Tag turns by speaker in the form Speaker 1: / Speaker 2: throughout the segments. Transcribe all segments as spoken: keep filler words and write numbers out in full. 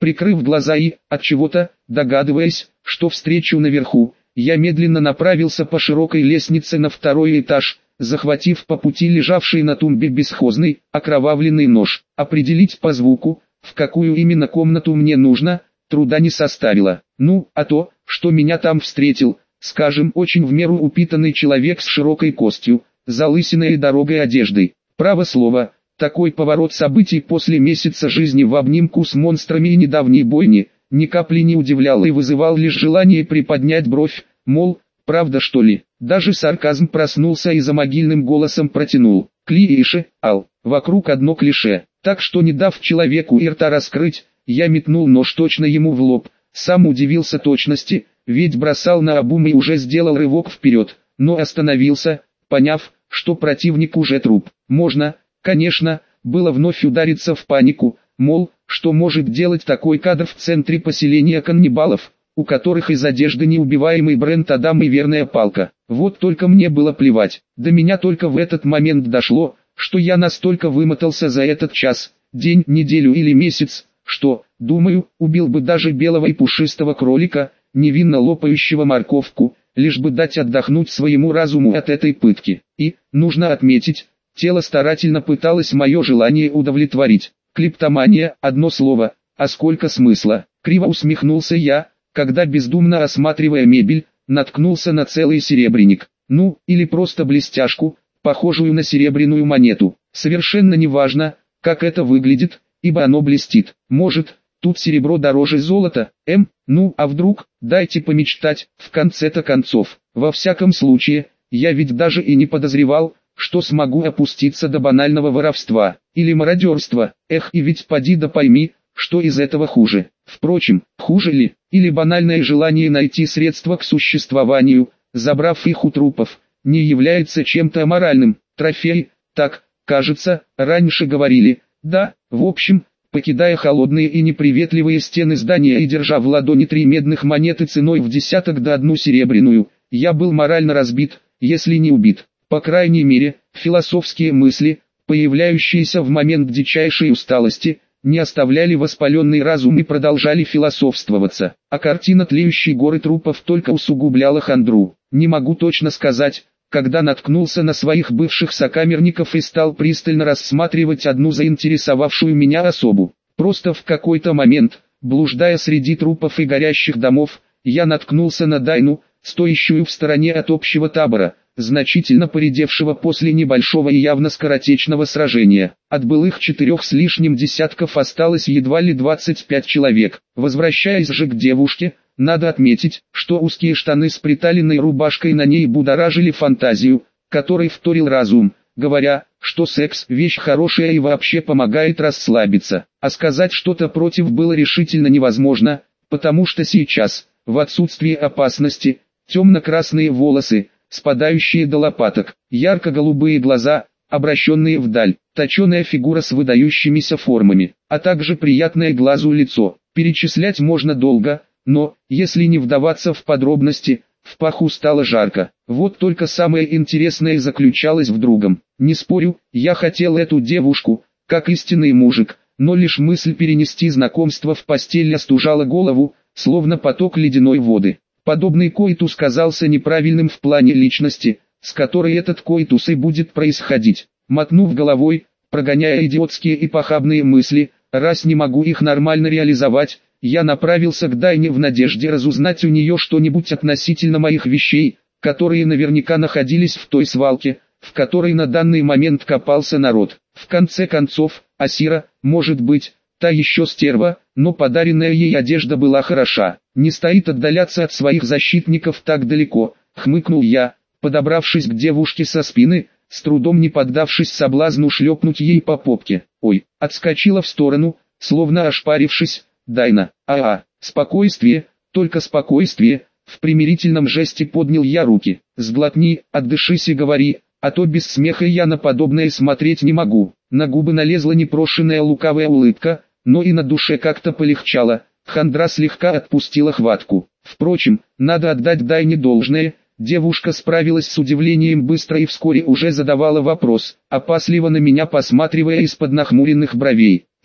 Speaker 1: Прикрыв глаза и, отчего-то, догадываясь, что встречу наверху, я медленно направился по широкой лестнице на второй этаж, захватив по пути лежавший на тумбе бесхозный, окровавленный нож. Определить по звуку, в какую именно комнату мне нужно, труда не составило. Ну, а то, что меня там встретил, скажем, очень в меру упитанный человек с широкой костью, залысиной и дорогой одеждой. Право слово, такой поворот событий после месяца жизни в обнимку с монстрами и недавней бойни, ни капли не удивлял и вызывал лишь желание приподнять бровь, мол, правда что ли? Даже сарказм проснулся и за могильным голосом протянул: клише, ал, вокруг одно клише. Так что, не дав человеку и рта раскрыть, я метнул нож точно ему в лоб. Сам удивился точности, ведь бросал наобум и уже сделал рывок вперед, но остановился, поняв, что противник уже труп. Можно, конечно, было вновь удариться в панику, мол, что может делать такой кадр в центре поселения каннибалов, у которых из одежды неубиваемый бренд Адам и верная палка. Вот только мне было плевать. До меня только в этот момент дошло, что я настолько вымотался за этот час, день, неделю или месяц, что, думаю, убил бы даже белого и пушистого кролика, невинно лопающего морковку, лишь бы дать отдохнуть своему разуму от этой пытки. И, нужно отметить, тело старательно пыталось мое желание удовлетворить. Клептомания, одно слово, а сколько смысла. Криво усмехнулся я, когда, бездумно осматривая мебель, наткнулся на целый серебряник. Ну, или просто блестяшку, похожую на серебряную монету. Совершенно неважно, как это выглядит, ибо оно блестит. Может, тут серебро дороже золота, эм, ну а вдруг, дайте помечтать, в конце-то концов. Во всяком случае, я ведь даже и не подозревал, что смогу опуститься до банального воровства, или мародерства. Эх, и ведь поди да пойми, что из этого хуже. Впрочем, хуже ли, или банальное желание найти средства к существованию, забрав их у трупов, не является чем-то аморальным. Трофей, так, кажется, раньше говорили. Да, в общем, покидая холодные и неприветливые стены здания и держа в ладони три медных монеты ценой в десяток да одну серебряную, я был морально разбит, если не убит. По крайней мере, философские мысли, появляющиеся в момент дичайшей усталости, не оставляли воспаленный разум и продолжали философствоваться, а картина тлеющей горы трупов только усугубляла хандру. Не могу точно сказать, когда наткнулся на своих бывших сокамерников и стал пристально рассматривать одну заинтересовавшую меня особу. Просто в какой-то момент, блуждая среди трупов и горящих домов, я наткнулся на Дайну, стоящую в стороне от общего табора, значительно поредевшего после небольшого и явно скоротечного сражения. От былых четырех с лишним десятков осталось едва ли двадцать пять человек. Возвращаясь же к девушке, надо отметить, что узкие штаны с приталенной рубашкой на ней будоражили фантазию, которой вторил разум, говоря, что секс – вещь хорошая и вообще помогает расслабиться. А сказать что-то против было решительно невозможно, потому что сейчас, в отсутствии опасности, темно-красные волосы, спадающие до лопаток, ярко-голубые глаза, обращенные вдаль, точеная фигура с выдающимися формами, а также приятное глазу лицо. Перечислять можно долго, но, если не вдаваться в подробности, в паху стало жарко. Вот только самое интересное заключалось в другом. Не спорю, я хотел эту девушку, как истинный мужик, но лишь мысль перенести знакомство в постель остужала голову, словно поток ледяной воды. Подобный коитус казался неправильным в плане личности, с которой этот коитус и будет происходить. Мотнув головой, прогоняя идиотские и похабные мысли, раз не могу их нормально реализовать, я направился к Дайне в надежде разузнать у нее что-нибудь относительно моих вещей, которые наверняка находились в той свалке, в которой на данный момент копался народ. В конце концов, Асира, может быть, та еще стерва, но подаренная ей одежда была хороша. Не стоит отдаляться от своих защитников так далеко, хмыкнул я, подобравшись к девушке со спины, с трудом не поддавшись соблазну шлепнуть ей по попке. Ой, отскочила в сторону, словно ошпарившись. Дайна, а-а, спокойствие, только спокойствие. В примирительном жесте поднял я руки. Сглотни, отдышись и говори, а то без смеха я на подобное смотреть не могу. На губы налезла непрошенная лукавая улыбка, но и на душе как-то полегчало. Хандра слегка отпустила хватку. Впрочем, надо отдать Дайне должное, девушка справилась с удивлением быстро и вскоре уже задавала вопрос, опасливо на меня посматривая из-под нахмуренных бровей.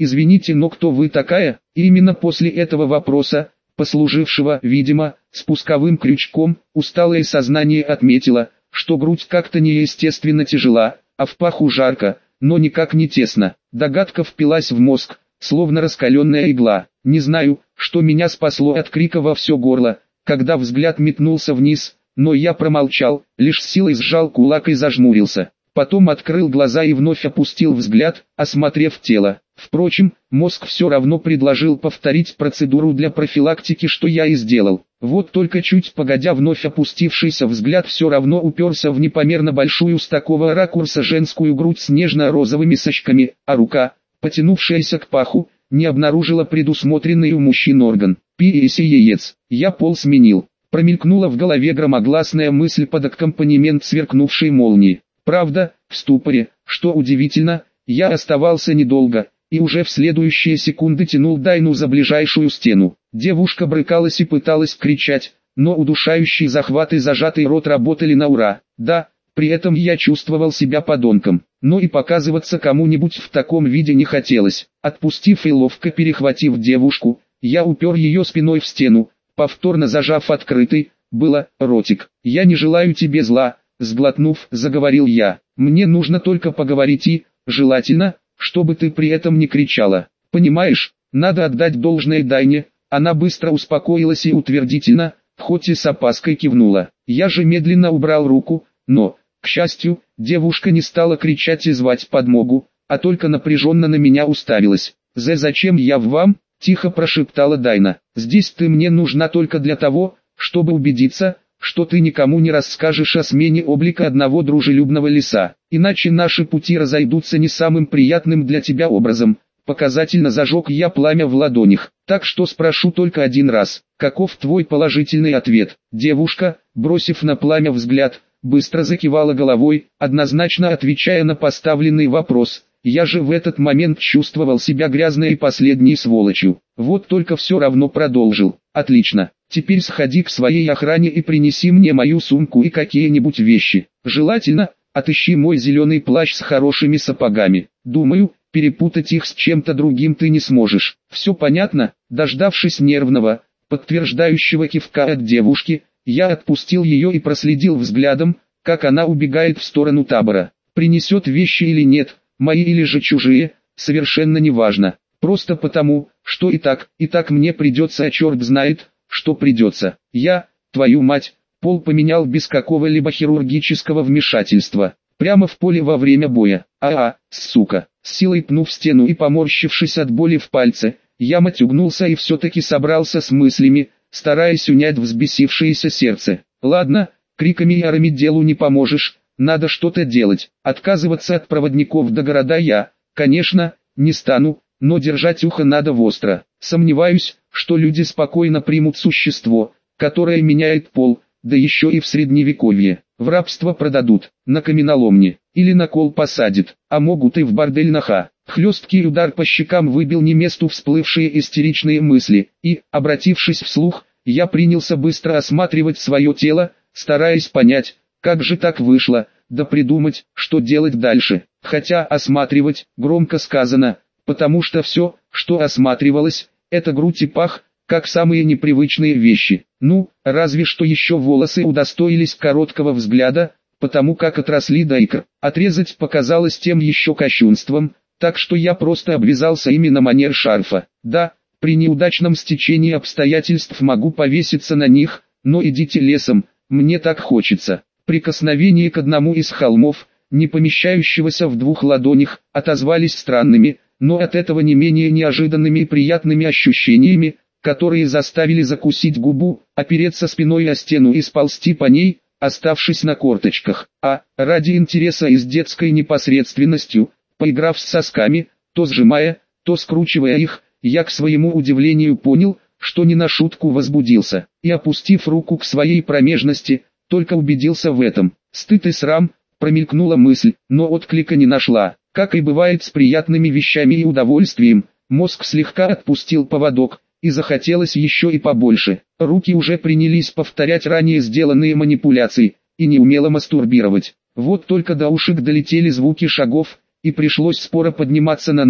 Speaker 1: «Извините, но кто вы такая?» И именно после этого вопроса, послужившего, видимо, спусковым крючком, усталое сознание отметило, что грудь как-то неестественно тяжела, а в паху жарко, но никак не тесно. Догадка впилась в мозг, словно раскаленная игла. Не знаю, что меня спасло от крика во все горло, когда взгляд метнулся вниз, но я промолчал, лишь силой сжал кулак и зажмурился. Потом открыл глаза и вновь опустил взгляд, осмотрев тело. Впрочем, мозг все равно предложил повторить процедуру для профилактики, что я и сделал. Вот только чуть погодя вновь опустившийся взгляд все равно уперся в непомерно большую с такого ракурса женскую грудь с нежно-розовыми сочками, а рука, потянувшаяся к паху, не обнаружила предусмотренный у мужчин орган. Пи-эси яец. Я пол сменил. Промелькнула в голове громогласная мысль под аккомпанемент сверкнувшей молнии. Правда, в ступоре, что удивительно, я оставался недолго, и уже в следующие секунды тянул Дайну за ближайшую стену. Девушка брыкалась и пыталась кричать, но удушающий захват и зажатый рот работали на ура. Да, при этом я чувствовал себя подонком, но и показываться кому-нибудь в таком виде не хотелось. Отпустив и ловко перехватив девушку, я упер ее спиной в стену, повторно зажав открытый, было, ротик. «Я не желаю тебе зла», сглотнув, заговорил я. «Мне нужно только поговорить и, желательно, чтобы ты при этом не кричала. Понимаешь, надо отдать должное Дайне». Она быстро успокоилась и утвердительно, хоть и с опаской кивнула. Я же медленно убрал руку, но, к счастью, девушка не стала кричать и звать подмогу, а только напряженно на меня уставилась. «Зе, зачем я в вам?» – тихо прошептала Дайна. «Здесь ты мне нужна только для того, чтобы убедиться, что ты никому не расскажешь о смене облика одного дружелюбного лиса, иначе наши пути разойдутся не самым приятным для тебя образом». Показательно зажег я пламя в ладонях. «Так что спрошу только один раз, каков твой положительный ответ?» Девушка, бросив на пламя взгляд, быстро закивала головой, однозначно отвечая на поставленный вопрос. Я же в этот момент чувствовал себя грязной и последней сволочью. Вот только все равно продолжил. «Отлично, теперь сходи к своей охране и принеси мне мою сумку и какие-нибудь вещи. Желательно, отыщи мой зеленый плащ с хорошими сапогами. Думаю, перепутать их с чем-то другим ты не сможешь. Все понятно?» Дождавшись нервного, подтверждающего кивка от девушки, я отпустил ее и проследил взглядом, как она убегает в сторону табора. Принесет вещи или нет, мои или же чужие, совершенно неважно. Просто потому, что и так, и так мне придется, а черт знает, что придется. Я, твою мать, пол поменял без какого-либо хирургического вмешательства. Прямо в поле во время боя. А-а, сука. С силой пнув стену и поморщившись от боли в пальце, я матюгнулся и все-таки собрался с мыслями, стараясь унять взбесившееся сердце. Ладно, криками и орами делу не поможешь, надо что-то делать. Отказываться от проводников до города я, конечно, не стану, но держать ухо надо востро. Сомневаюсь, что люди спокойно примут существо, которое меняет пол, да еще и в средневековье. В рабство продадут, на каменоломне, или на кол посадят, а могут и в бордель на ха. Хлесткий удар по щекам выбил не месту всплывшие истеричные мысли, и, обратившись вслух, я принялся быстро осматривать свое тело, стараясь понять, как же так вышло, да придумать, что делать дальше. Хотя осматривать, громко сказано, потому что все, что осматривалось, это грудь и пах, как самые непривычные вещи. Ну, разве что еще волосы удостоились короткого взгляда, потому как отросли до икр. Отрезать показалось тем еще кощунством, так что я просто обвязался ими на манер шарфа. Да, при неудачном стечении обстоятельств могу повеситься на них, но идите лесом, мне так хочется. Прикосновение к одному из холмов, не помещающегося в двух ладонях, отозвались странными, но от этого не менее неожиданными и приятными ощущениями, которые заставили закусить губу, опереться спиной о стену и сползти по ней, оставшись на корточках. А, ради интереса и с детской непосредственностью, поиграв с сосками, то сжимая, то скручивая их, я к своему удивлению понял, что не на шутку возбудился, и опустив руку к своей промежности, только убедился в этом. Стыд и срам, промелькнула мысль, но отклика не нашла. Как и бывает с приятными вещами и удовольствием, мозг слегка отпустил поводок, и захотелось еще и побольше. Руки уже принялись повторять ранее сделанные манипуляции, и неумело мастурбировать. Вот только до ушек долетели звуки шагов, и пришлось споро подниматься на ноги,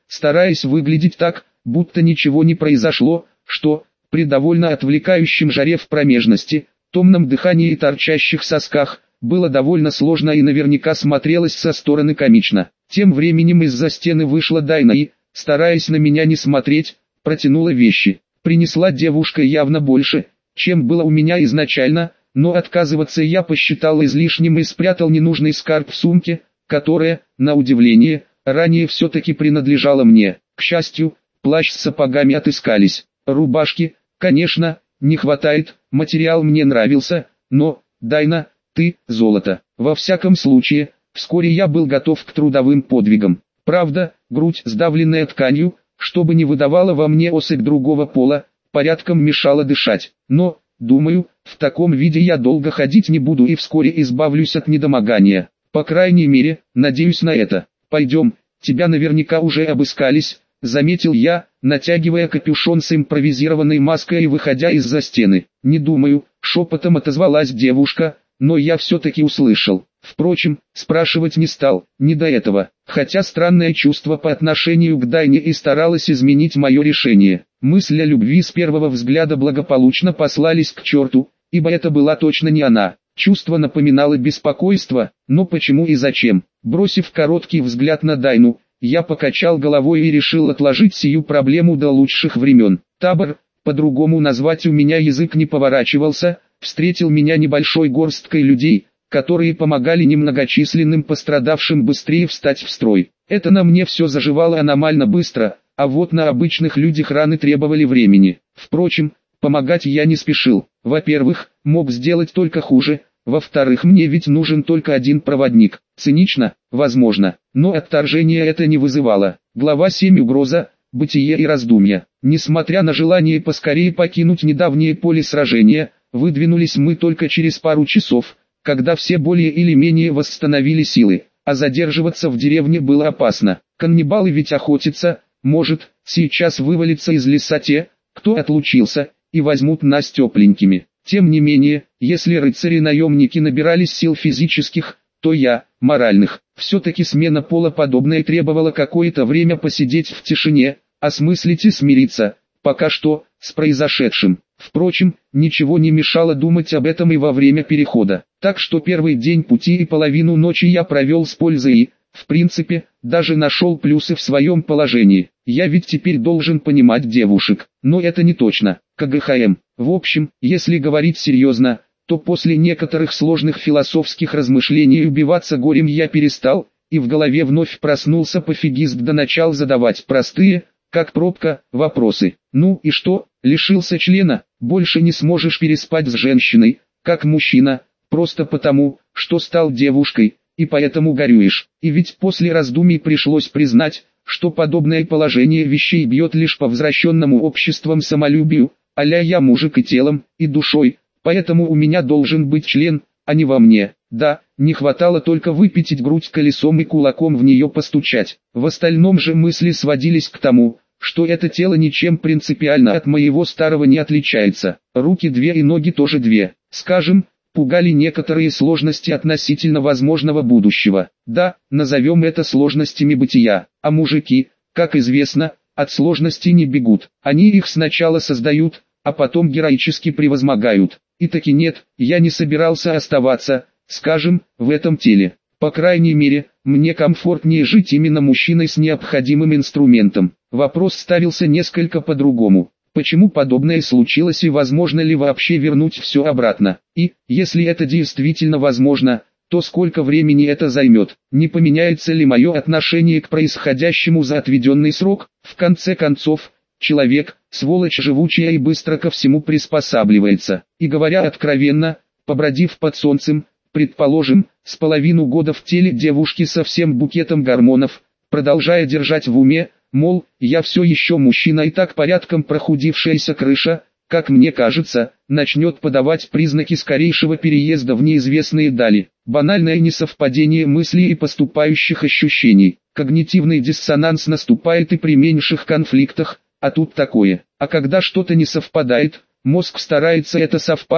Speaker 1: стараясь выглядеть так, будто ничего не произошло, что, при довольно отвлекающем жаре в промежности, томном дыхании и торчащих сосках, было довольно сложно и наверняка смотрелось со стороны комично. Тем временем из-за стены вышла Дайна и, стараясь на меня не смотреть, протянула вещи. Принесла девушка явно больше, чем было у меня изначально, но отказываться я посчитал излишним и спрятал ненужный скарб в сумке, которая, на удивление, ранее все-таки принадлежала мне. К счастью, плащ с сапогами отыскались. Рубашки, конечно, не хватает, материал мне нравился, но, Дайна, ты – золото. Во всяком случае, вскоре я был готов к трудовым подвигам. Правда, грудь, сдавленная тканью, чтобы не выдавала во мне особь другого пола, порядком мешала дышать. Но, думаю, в таком виде я долго ходить не буду и вскоре избавлюсь от недомогания. По крайней мере, надеюсь на это. Пойдем, тебя наверняка уже обыскались, заметил я, натягивая капюшон с импровизированной маской и выходя из-за стены. Не думаю, шепотом отозвалась девушка, но я все-таки услышал. Впрочем, спрашивать не стал, не до этого, хотя странное чувство по отношению к Дайне и старалось изменить мое решение. Мысль о любви с первого взгляда благополучно послались к черту, ибо это была точно не она. Чувство напоминало беспокойство, но почему и зачем? Бросив короткий взгляд на Дайну, я покачал головой и решил отложить сию проблему до лучших времен. Табор, по-другому назвать у меня язык не поворачивался, встретил меня небольшой горсткой людей, которые помогали немногочисленным пострадавшим быстрее встать в строй. Это на мне все заживало аномально быстро, а вот на обычных людях раны требовали времени. Впрочем, помогать я не спешил. Во-первых, мог сделать только хуже, во-вторых, мне ведь нужен только один проводник. Цинично, возможно, но отторжение это не вызывало. Глава семь. Угроза, бытие и раздумья. Несмотря на желание поскорее покинуть недавнее поле сражения, выдвинулись мы только через пару часов, когда все более или менее восстановили силы, а задерживаться в деревне было опасно. Каннибалы ведь охотятся, может, сейчас вывалится из леса те, кто отлучился, и возьмут нас тепленькими. Тем не менее, если рыцари-наемники набирались сил физических, то я, моральных. Все-таки смена пола подобная требовала какое-то время посидеть в тишине, осмыслить и смириться, пока что, с произошедшим. Впрочем, ничего не мешало думать об этом и во время перехода. Так что первый день пути и половину ночи я провел с пользой и, в принципе, даже нашел плюсы в своем положении. Я ведь теперь должен понимать девушек, но это не точно. КГХМ. В общем, если говорить серьезно, то после некоторых сложных философских размышлений убиваться горем я перестал, и в голове вновь проснулся пофигист да начал задавать простые, как пробка, вопросы. Ну и что, лишился члена, больше не сможешь переспать с женщиной, как мужчина, просто потому, что стал девушкой, и поэтому горюешь. И ведь после раздумий пришлось признать, что подобное положение вещей бьет лишь по возвращенному обществом самолюбию, а-ля я мужик и телом, и душой, поэтому у меня должен быть член, а не во мне. Да, не хватало только выпятить грудь колесом и кулаком в нее постучать. В остальном же мысли сводились к тому, что это тело ничем принципиально от моего старого не отличается. Руки две и ноги тоже две. Скажем, пугали некоторые сложности относительно возможного будущего. Да, назовем это сложностями бытия. А мужики, как известно, от сложностей не бегут. Они их сначала создают, а потом героически превозмогают. И таки нет, я не собирался оставаться, скажем, в этом теле. По крайней мере, мне комфортнее жить именно мужчиной с необходимым инструментом. Вопрос ставился несколько по-другому. Почему подобное случилось и возможно ли вообще вернуть все обратно? И, если это действительно возможно, то сколько времени это займет? Не поменяется ли мое отношение к происходящему за отведенный срок? В конце концов, человек, сволочь живучая и быстро ко всему приспосабливается. И говоря откровенно, побродив под солнцем, предположим, с половину года в теле девушки со всем букетом гормонов, продолжая держать в уме, мол, я все еще мужчина и так порядком прохудившаяся крыша, как мне кажется, начнет подавать признаки скорейшего переезда в неизвестные дали. Банальное несовпадение мыслей и поступающих ощущений. Когнитивный диссонанс наступает и при меньших конфликтах, а тут такое. А когда что-то не совпадает, мозг старается это совпасть,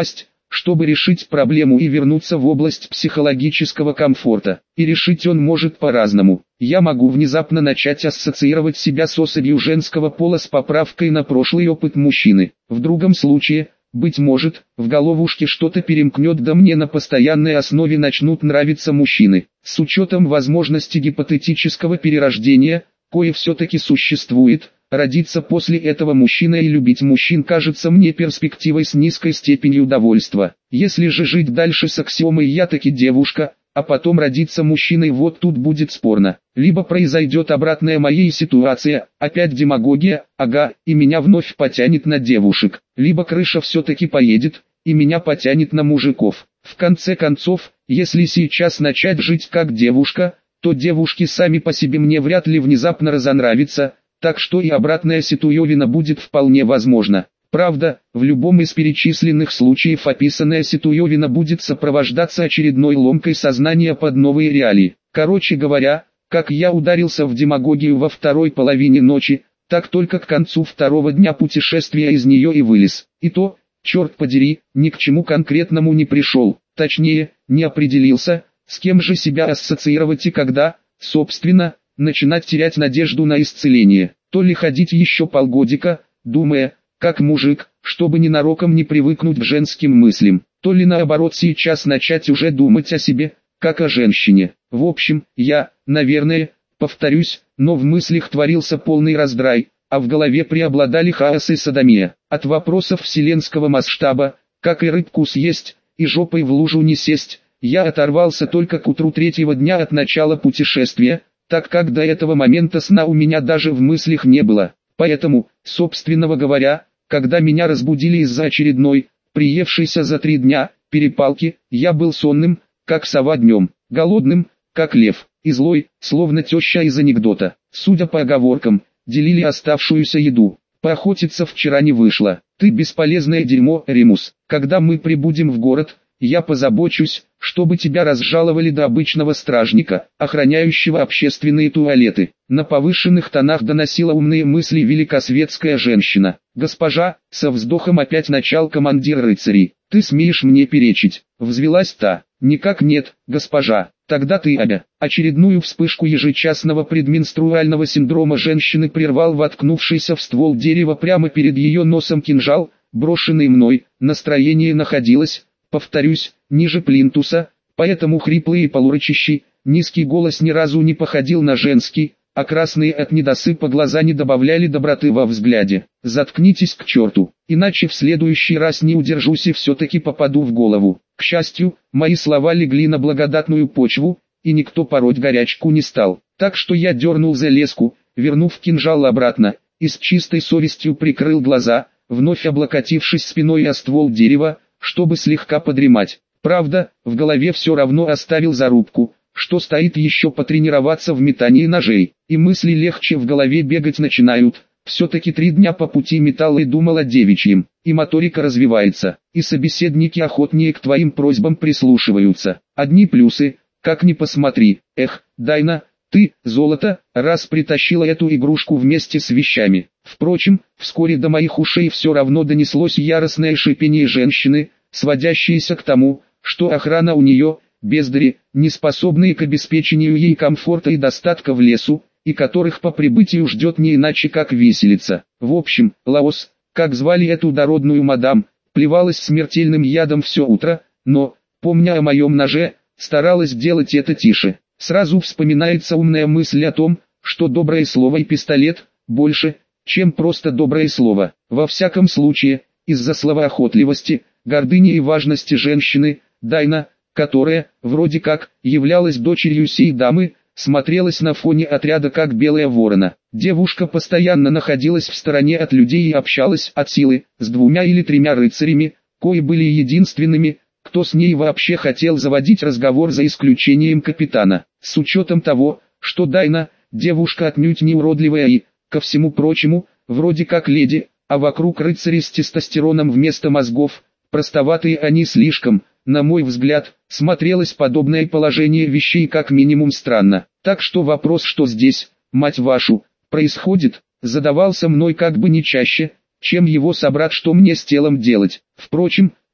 Speaker 1: чтобы решить проблему и вернуться в область психологического комфорта. И решить он может по-разному. Я могу внезапно начать ассоциировать себя с особью женского пола с поправкой на прошлый опыт мужчины. В другом случае, быть может, в головушке что-то перемкнет, да мне на постоянной основе начнут нравиться мужчины. С учетом возможности гипотетического перерождения, кое все-таки существует, родиться после этого мужчиной и любить мужчин кажется мне перспективой с низкой степенью довольства. Если же жить дальше с аксиомой «я таки девушка», а потом родиться мужчиной, вот тут будет спорно. Либо произойдет обратная моей ситуация, опять демагогия, ага, и меня вновь потянет на девушек. Либо крыша все-таки поедет, и меня потянет на мужиков. В конце концов, если сейчас начать жить как девушка, то девушки сами по себе мне вряд ли внезапно разонравятся, так что и обратная ситуевина будет вполне возможна. Правда, в любом из перечисленных случаев описанная ситуевина будет сопровождаться очередной ломкой сознания под новые реалии. Короче говоря, как я ударился в демагогию во второй половине ночи, так только к концу второго дня путешествия из нее и вылез. И то, черт подери, ни к чему конкретному не пришел, точнее, не определился, с кем же себя ассоциировать и когда, собственно, начинать терять надежду на исцеление. То ли ходить еще полгодика, думая, как мужик, чтобы ненароком не привыкнуть к женским мыслям, то ли наоборот сейчас начать уже думать о себе, как о женщине. В общем, я, наверное, повторюсь, но в мыслях творился полный раздрай, а в голове преобладали хаос и содомия. От вопросов вселенского масштаба, как и рыбку съесть, и жопой в лужу не сесть, я оторвался только к утру третьего дня от начала путешествия, так как до этого момента сна у меня даже в мыслях не было. Поэтому, собственно говоря, когда меня разбудили из-за очередной, приевшейся за три дня, перепалки, я был сонным, как сова днем, голодным, как лев, и злой, словно теща из анекдота. Судя по оговоркам, делили оставшуюся еду. Поохотиться вчера не вышло. Ты бесполезное дерьмо, Ремус. Когда мы прибудем в город, я позабочусь, чтобы тебя разжаловали до обычного стражника, охраняющего общественные туалеты. На повышенных тонах доносила умные мысли великосветская женщина. Госпожа, со вздохом опять начал командир рыцарей. Ты смеешь мне перечить? Взвелась та. Никак нет, госпожа. Тогда ты обя. Очередную вспышку ежечасного предменструального синдрома женщины прервал воткнувшийся в ствол дерева прямо перед ее носом кинжал, брошенный мной. Настроение находилось, повторюсь, ниже плинтуса, поэтому хриплый и полурычащий, низкий голос ни разу не походил на женский, а красные от недосыпа глаза не добавляли доброты во взгляде. Заткнитесь к черту, иначе в следующий раз не удержусь и все-таки попаду в голову. К счастью, мои слова легли на благодатную почву, и никто пороть горячку не стал. Так что я дернул за леску, вернув кинжал обратно, и с чистой совестью прикрыл глаза, вновь облокотившись спиной о ствол дерева, чтобы слегка подремать. Правда, в голове все равно оставил зарубку, что стоит еще потренироваться в метании ножей, и мысли легче в голове бегать начинают. Все-таки три дня по пути металл и думал о девичьем, и моторика развивается, и собеседники охотнее к твоим просьбам прислушиваются. Одни плюсы, как ни посмотри. Эх, Дайна, ты, золото, раз притащила эту игрушку вместе с вещами. Впрочем, вскоре до моих ушей все равно донеслось яростное шипение женщины, сводящееся к тому, что охрана у нее, бездари, не способные к обеспечению ей комфорта и достатка в лесу, и которых по прибытию ждет не иначе как виселица. В общем, Лаос, как звали эту дородную мадам, плевалась смертельным ядом все утро, но, помня о моем ноже, старалась делать это тише. Сразу вспоминается умная мысль о том, что доброе слово и пистолет больше, чем просто доброе слово. Во всяком случае, из-за словоохотливости, гордыни и важности женщины, Дайна, которая, вроде как, являлась дочерью сей дамы, смотрелась на фоне отряда как белая ворона. Девушка постоянно находилась в стороне от людей и общалась от силы с двумя или тремя рыцарями, кои были единственными, кто с ней вообще хотел заводить разговор за исключением капитана. С учетом того, что Дайна, девушка отнюдь не уродливая и, ко всему прочему, вроде как леди, а вокруг рыцари с тестостероном вместо мозгов, простоватые они слишком, на мой взгляд, смотрелось подобное положение вещей как минимум странно. Так что вопрос, что здесь, мать вашу, происходит, задавался мной как бы не чаще, чем его собрат, что мне с телом делать. Впрочем,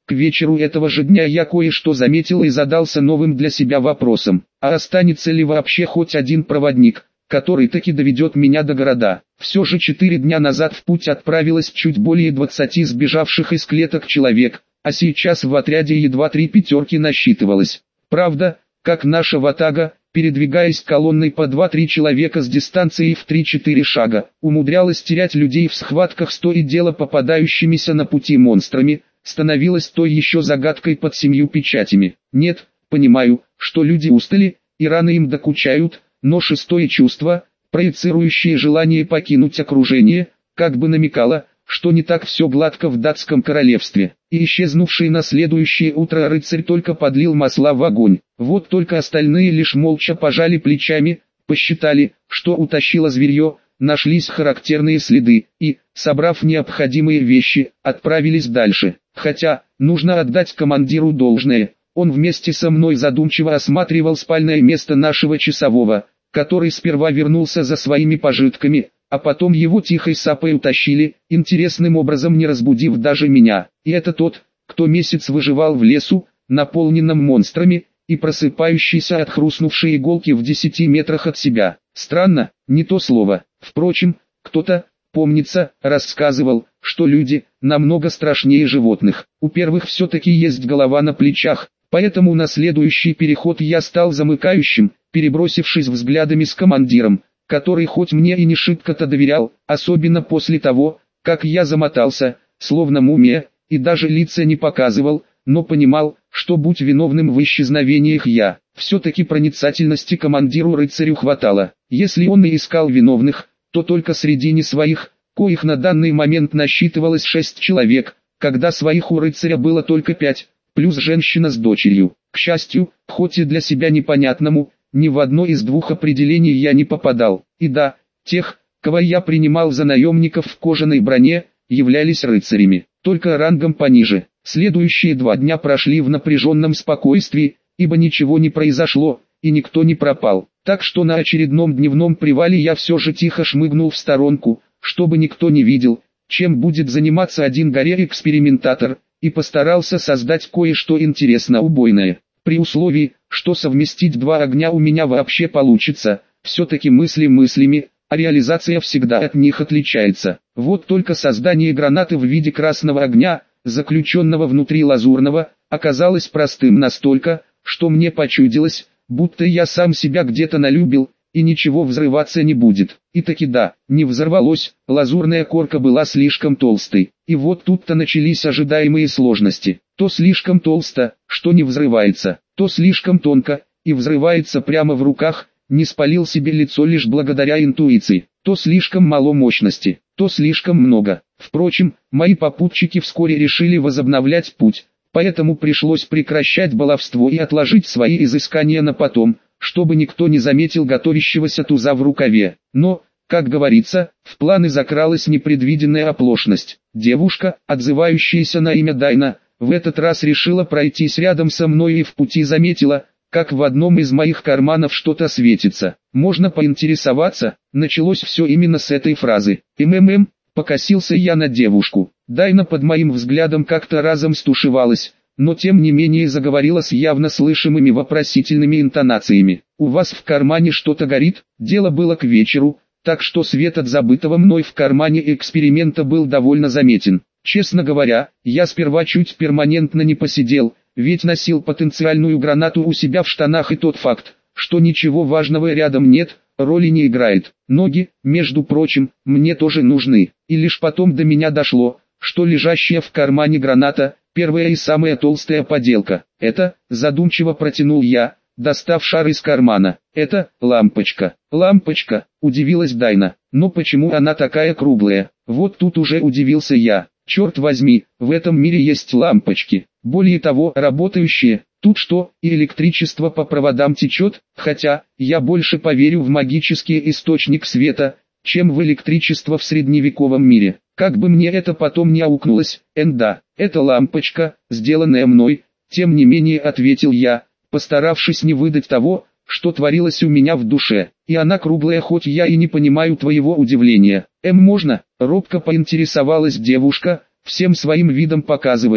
Speaker 1: К вечеру этого же дня я кое-что заметил и задался новым для себя вопросом, а останется ли вообще хоть один проводник, который таки доведет меня до города. Все же четыре дня назад в путь отправилось чуть более двадцати сбежавших из клеток человек, а сейчас в отряде едва три пятерки насчитывалось. Правда, как наша ватага, передвигаясь колонной по два-три человека с дистанцией в три-четыре шага, умудрялась терять людей в схватках с то и дело попадающимися на пути монстрами, становилась той еще загадкой под семью печатями. Нет, понимаю, что люди устали, и рано им докучают, но шестое чувство, проецирующее желание покинуть окружение, как бы намекало, что не так все гладко в датском королевстве. И исчезнувший на следующее утро рыцарь только подлил масла в огонь. Вот только остальные лишь молча пожали плечами, посчитали, что утащило зверье, нашлись характерные следы, и, собрав необходимые вещи, отправились дальше. Хотя, нужно отдать командиру должное, он вместе со мной задумчиво осматривал спальное место нашего часового, который сперва вернулся за своими пожитками, а потом его тихой сапой утащили, интересным образом не разбудив даже меня. И это тот, кто месяц выживал в лесу, наполненном монстрами, и просыпающийся от хрустнувшей иголки в десяти метрах от себя. Странно, не то слово. Впрочем, кто-то, помнится, рассказывал, что люди намного страшнее животных. У первых все-таки есть голова на плечах, поэтому на следующий переход я стал замыкающим, перебросившись взглядами с командиром, который хоть мне и не шибко-то доверял, особенно после того, как я замотался, словно мумия, и даже лица не показывал, но понимал, что будь виновным в исчезновениях я, все-таки проницательности командиру рыцарю хватало. Если он и искал виновных, то только среди не своих, коих на данный момент насчитывалось шесть человек, когда своих у рыцаря было только пять, плюс женщина с дочерью. К счастью, хоть и для себя непонятному, ни в одно из двух определений я не попадал. И да, тех, кого я принимал за наемников в кожаной броне, являлись рыцарями, только рангом пониже. Следующие два дня прошли в напряженном спокойствии, ибо ничего не произошло, и никто не пропал. Так что на очередном дневном привале я все же тихо шмыгнул в сторонку, чтобы никто не видел, чем будет заниматься один горе-экспериментатор, и постарался создать кое-что интересно убойное. При условии, что совместить два огня у меня вообще получится, все-таки мысли мыслями, а реализация всегда от них отличается. Вот только создание гранаты в виде красного огня, заключенного внутри лазурного, оказалось простым настолько, что мне почудилось, будто я сам себя где-то налюбил, и ничего взрываться не будет. И таки да, не взорвалось, лазурная корка была слишком толстой. И вот тут-то начались ожидаемые сложности. То слишком толсто, что не взрывается, то слишком тонко, и взрывается прямо в руках, не спалил себе лицо лишь благодаря интуиции, то слишком мало мощности, то слишком много. Впрочем, мои попутчики вскоре решили возобновлять путь, поэтому пришлось прекращать баловство и отложить свои изыскания на потом, чтобы никто не заметил готовящегося туза в рукаве. Но, как говорится, в планы закралась непредвиденная оплошность. Девушка, отзывающаяся на имя Дайна, в этот раз решила пройтись рядом со мной и в пути заметила, как в одном из моих карманов что-то светится. «Можно поинтересоваться?» Началось все именно с этой фразы. «МММ», покосился я на девушку. Дайна под моим взглядом как-то разом стушевалась, но тем не менее заговорила с явно слышимыми вопросительными интонациями. «У вас в кармане что-то горит?» Дело было к вечеру, так что свет от забытого мной в кармане эксперимента был довольно заметен. Честно говоря, я сперва чуть перманентно не посидел, ведь носил потенциальную гранату у себя в штанах, и тот факт, что ничего важного рядом нет, роли не играет. Ноги, между прочим, мне тоже нужны. И лишь потом до меня дошло, что лежащая в кармане граната – первая и самая толстая поделка. Это, задумчиво протянул я, достав шар из кармана. Это, лампочка. Лампочка, удивилась Дайна. Но почему она такая круглая? Вот тут уже удивился я. Черт возьми, в этом мире есть лампочки. Более того, работающие. Тут что, и электричество по проводам течет? Хотя, я больше поверю в магический источник света, чем в электричество в средневековом мире. Как бы мне это потом не аукнулось, энда, это лампочка, сделанная мной, тем не менее ответил я, постаравшись не выдать того, что творилось у меня в душе. И она круглая, хоть я и не понимаю твоего удивления. Эм, можно? Робко поинтересовалась девушка, всем своим видом показывая,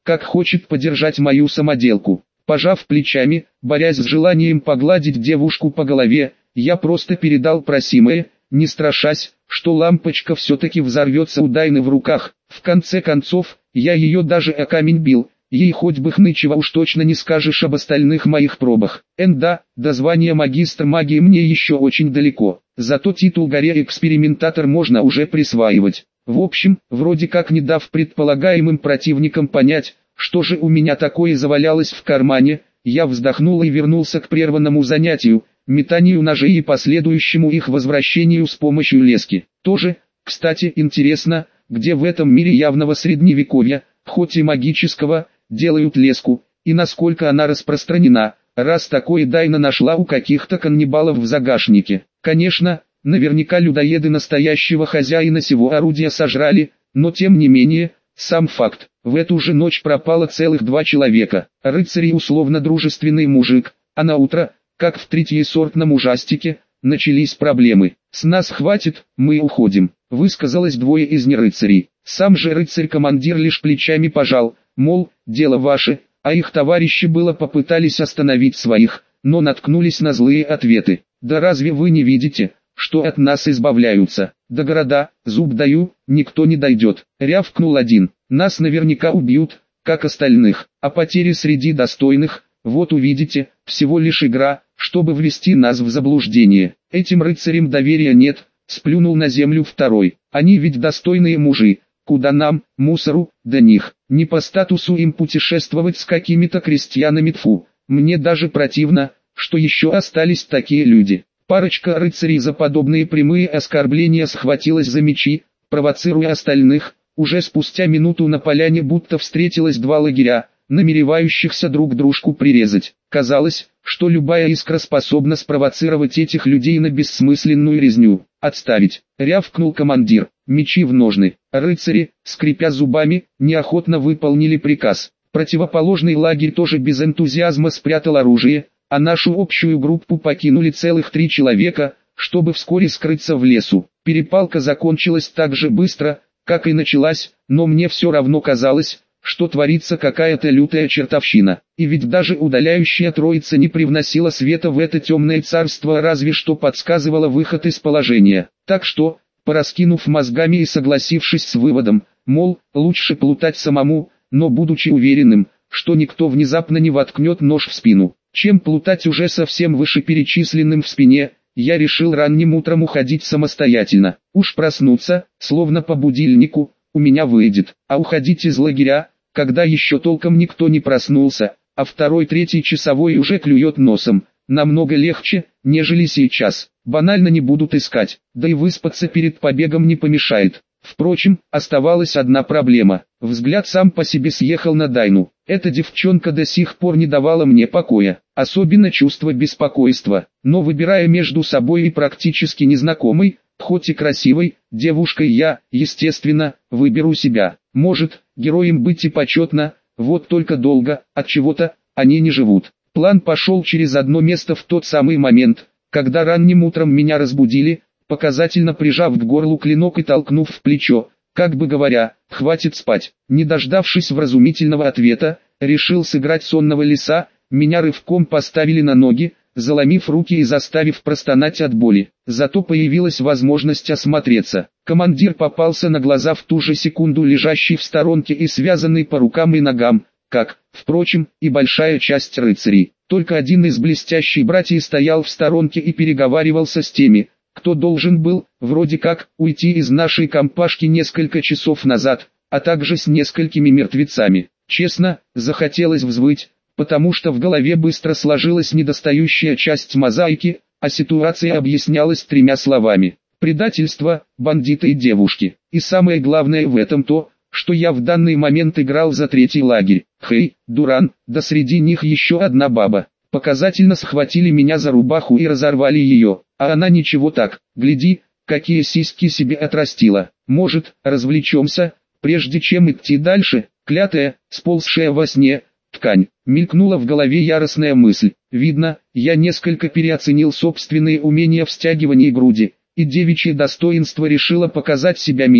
Speaker 1: как хочет подержать мою самоделку. Пожав плечами, борясь с желанием погладить девушку по голове, я просто передал просимое, не страшась, что лампочка все-таки взорвется у Дайны в руках. В конце концов, я ее даже о камень бил, ей хоть бы хнычего уж точно не скажешь об остальных моих пробах. Энда, до звания магистр магии мне еще очень далеко, зато титул горе-экспериментатор можно уже присваивать. В общем, вроде как не дав предполагаемым противникам понять, что же у меня такое завалялось в кармане, я вздохнул и вернулся к прерванному занятию, метанию ножей и последующему их возвращению с помощью лески. Тоже, кстати, интересно, где в этом мире явного средневековья, хоть и магического, делают леску, и насколько она распространена, раз такое Дайна нашла у каких-то каннибалов в загашнике. Конечно, наверняка людоеды настоящего хозяина сего орудия сожрали, но тем не менее, сам факт, в эту же ночь пропало целых два человека. Рыцарь условно дружественный мужик, а на утро, как в третьесортном ужастике, начались проблемы. «С нас хватит, мы уходим», высказалось двое из нерыцарей. Сам же рыцарь-командир лишь плечами пожал, мол, дело ваше, а их товарищи было попытались остановить своих, но наткнулись на злые ответы. «Да разве вы не видите, что от нас избавляются? До города, зуб даю, никто не дойдет», рявкнул один. «Нас наверняка убьют, как остальных, а потери среди достойных, вот увидите, всего лишь игра, чтобы ввести нас в заблуждение. Этим рыцарям доверия нет», сплюнул на землю второй. «Они ведь достойные мужи, куда нам, мусору, до них, не по статусу им путешествовать с какими-то крестьянами, тфу, мне даже противно, что еще остались такие люди». Парочка рыцарей за подобные прямые оскорбления схватилась за мечи, провоцируя остальных. Уже спустя минуту на поляне будто встретилось два лагеря, намеревающихся друг дружку прирезать. Казалось, что любая искра способна спровоцировать этих людей на бессмысленную резню. «Отставить!» — рявкнул командир. Мечи в ножны. Рыцари, скрипя зубами, неохотно выполнили приказ. Противоположный лагерь тоже без энтузиазма спрятал оружие, а нашу общую группу покинули целых три человека, чтобы вскоре скрыться в лесу. Перепалка закончилась так же быстро, как и началась, но мне все равно казалось, что творится какая-то лютая чертовщина. И ведь даже удаляющая троица не привносила света в это темное царство, разве что подсказывала выход из положения. Так что, пораскинув мозгами и согласившись с выводом, мол, лучше плутать самому, но будучи уверенным, что никто внезапно не воткнет нож в спину, чем плутать уже совсем вышеперечисленным в спине, я решил ранним утром уходить самостоятельно. Уж проснуться, словно по будильнику, у меня выйдет, а уходить из лагеря, когда еще толком никто не проснулся, а второй-третий часовой уже клюет носом, намного легче, нежели сейчас. Банально не будут искать, да и выспаться перед побегом не помешает. Впрочем, оставалась одна проблема. Взгляд сам по себе съехал на Дайну. Эта девчонка до сих пор не давала мне покоя, особенно чувство беспокойства. Но выбирая между собой и практически незнакомой, хоть и красивой, девушкой, я, естественно, выберу себя. Может, героем быть и почетно, вот только долго, от чего-то, они не живут. План пошел через одно место в тот самый момент, когда ранним утром меня разбудили, показательно прижав к горлу клинок и толкнув в плечо, как бы говоря, хватит спать. Не дождавшись вразумительного ответа, решил сыграть сонного лиса, меня рывком поставили на ноги, заломив руки и заставив простонать от боли. Зато появилась возможность осмотреться. Командир попался на глаза в ту же секунду, лежащий в сторонке и связанный по рукам и ногам, как, впрочем, и большая часть рыцарей. Только один из блестящих братьев стоял в сторонке и переговаривался с теми, кто должен был, вроде как, уйти из нашей компашки несколько часов назад, а также с несколькими мертвецами. Честно, захотелось взвыть, потому что в голове быстро сложилась недостающая часть мозаики, а ситуация объяснялась тремя словами: предательство, бандиты и девушки. И самое главное в этом то, что я в данный момент играл за третий лагерь. Хей, дуран, да среди них еще одна баба. Показательно схватили меня за рубаху и разорвали ее, а она ничего так, гляди, какие сиськи себе отрастила. Может, развлечемся, прежде чем идти дальше? Клятая, сползшая во сне, ткань. Мелькнула в голове яростная мысль. Видно, я несколько переоценил собственные умения в стягивании груди, и девичье достоинство решило показать себя миру.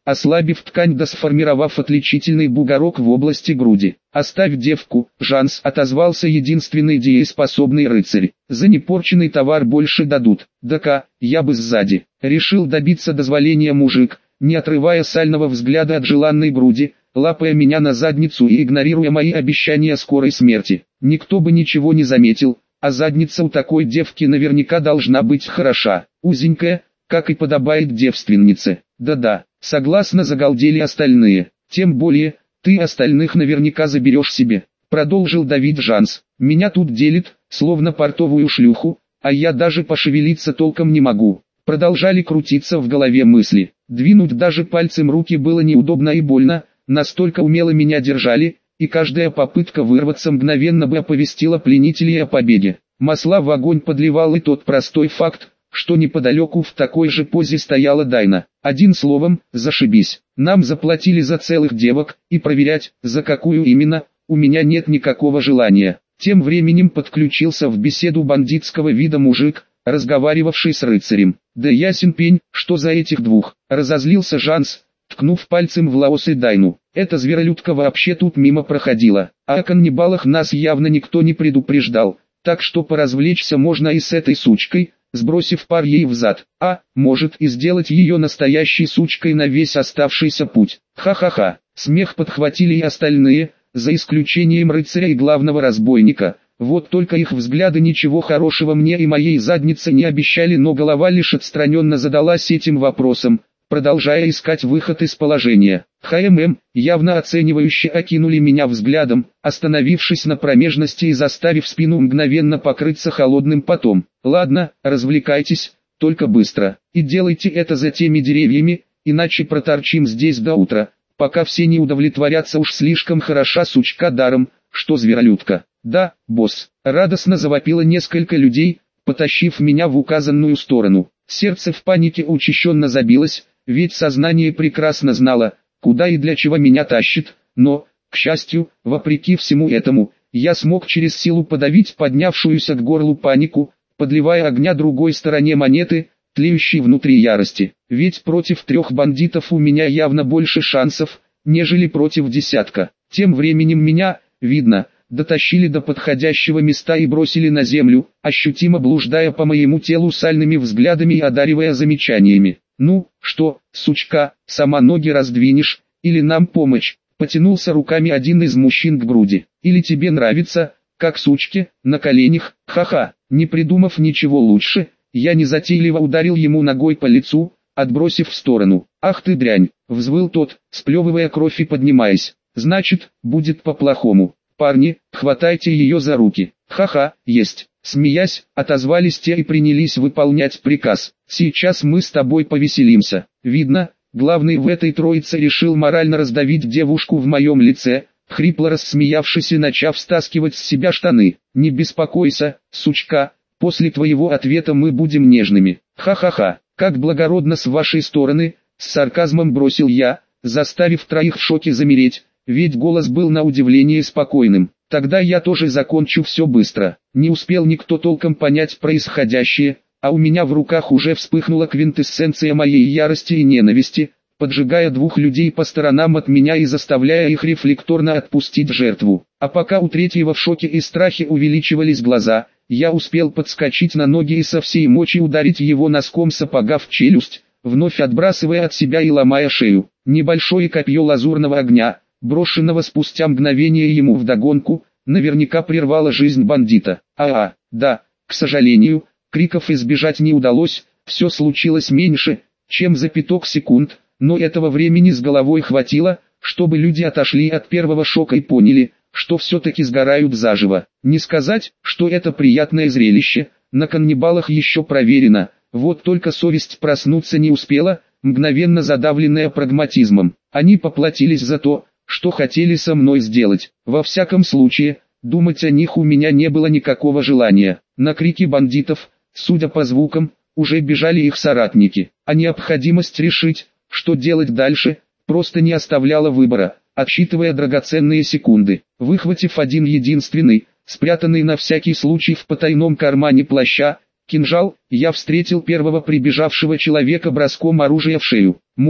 Speaker 1: ослабив ткань да сформировав отличительный бугорок в области груди. «Оставь девку, Жанс», — отозвался единственный дееспособный рыцарь. «За непорченный товар больше дадут». «Да-ка, я бы сзади». Решил добиться дозволения мужик, не отрывая сального взгляда от желанной груди, лапая меня на задницу и игнорируя мои обещания скорой смерти. Никто бы ничего не заметил, а задница у такой девки наверняка должна быть хороша, узенькая, как и подобает девственнице. Да-да, согласно загалдели остальные. Тем более, ты остальных наверняка заберешь себе. Продолжил давить Жанс. Меня тут делит, словно портовую шлюху, а я даже пошевелиться толком не могу. Продолжали крутиться в голове мысли. Двинуть даже пальцем руки было неудобно и больно, настолько умело меня держали, и каждая попытка вырваться мгновенно бы оповестила пленителей о побеге. Масла в огонь подливал и тот простой факт, что неподалеку в такой же позе стояла Дайна. Одним словом, зашибись. Нам заплатили за целых девок, и проверять, за какую именно, у меня нет никакого желания. Тем временем подключился в беседу бандитского вида мужик, разговаривавший с рыцарем. Да ясен пень, что за этих двух. Разозлился Жанс, ткнув пальцем в Лаос и Дайну. Эта зверолюдка вообще тут мимо проходила, а о каннибалах нас явно никто не предупреждал, так что поразвлечься можно и с этой сучкой, сбросив пар ей взад, а, может и сделать ее настоящей сучкой на весь оставшийся путь. Ха-ха-ха, смех подхватили и остальные, за исключением рыцаря и главного разбойника. Вот только их взгляды ничего хорошего мне и моей заднице не обещали, но голова лишь отстраненно задалась этим вопросом, продолжая искать выход из положения. ХММ, явно оценивающе окинули меня взглядом, остановившись на промежности и заставив спину мгновенно покрыться холодным потом. Ладно, развлекайтесь, только быстро, и делайте это за теми деревьями, иначе проторчим здесь до утра, пока все не удовлетворятся. Уж слишком хороша сучка даром, что зверолюдка. «Да, босс», — радостно завопило несколько людей, потащив меня в указанную сторону. Сердце в панике учащенно забилось, ведь сознание прекрасно знало, куда и для чего меня тащит, но, к счастью, вопреки всему этому, я смог через силу подавить поднявшуюся к горлу панику, подливая огня другой стороне монеты, тлеющей внутри ярости. Ведь против трех бандитов у меня явно больше шансов, нежели против десятка. Тем временем меня, видно, дотащили до подходящего места и бросили на землю, ощутимо блуждая по моему телу сальными взглядами и одаривая замечаниями. «Ну, что, сучка, сама ноги раздвинешь, или нам помочь?» Потянулся руками один из мужчин к груди. «Или тебе нравится, как сучки, на коленях?» Ха-ха, не придумав ничего лучше, я незатейливо ударил ему ногой по лицу, отбросив в сторону. «Ах ты дрянь!» — взвыл тот, сплевывая кровь и поднимаясь. «Значит, будет по-плохому. Парни, хватайте ее за руки». «Ха-ха, есть». Смеясь, отозвались те и принялись выполнять приказ. «Сейчас мы с тобой повеселимся». Видно, главный в этой троице решил морально раздавить девушку в моем лице, хрипло рассмеявшись и начав стаскивать с себя штаны. «Не беспокойся, сучка, после твоего ответа мы будем нежными». «Ха-ха-ха, как благородно с вашей стороны», с сарказмом бросил я, заставив троих в шоке замереть, ведь голос был на удивление спокойным. «Тогда я тоже закончу все быстро». Не успел никто толком понять происходящее, а у меня в руках уже вспыхнула квинтэссенция моей ярости и ненависти, поджигая двух людей по сторонам от меня и заставляя их рефлекторно отпустить жертву. А пока у третьего в шоке и страхе увеличивались глаза, я успел подскочить на ноги и со всей мочи ударить его носком сапога в челюсть, вновь отбрасывая от себя и ломая шею. Небольшое копье лазурного огня, брошенного спустя мгновение ему вдогонку, наверняка прервало жизнь бандита. А-а, да, к сожалению, криков избежать не удалось, все случилось меньше, чем за пяток секунд, но этого времени с головой хватило, чтобы люди отошли от первого шока и поняли, что все-таки сгорают заживо. Не сказать, что это приятное зрелище, на каннибалах еще проверено, вот только совесть проснуться не успела, мгновенно задавленная прагматизмом. Они поплатились за то, что хотели со мной сделать. Во всяком случае, думать о них у меня не было никакого желания. На крики бандитов, судя по звукам, уже бежали их соратники. А необходимость решить, что делать дальше, просто не оставляла выбора, отсчитывая драгоценные секунды. Выхватив один единственный, спрятанный на всякий случай в потайном кармане плаща, кинжал, я встретил первого прибежавшего человека броском оружия в шею. Мужик,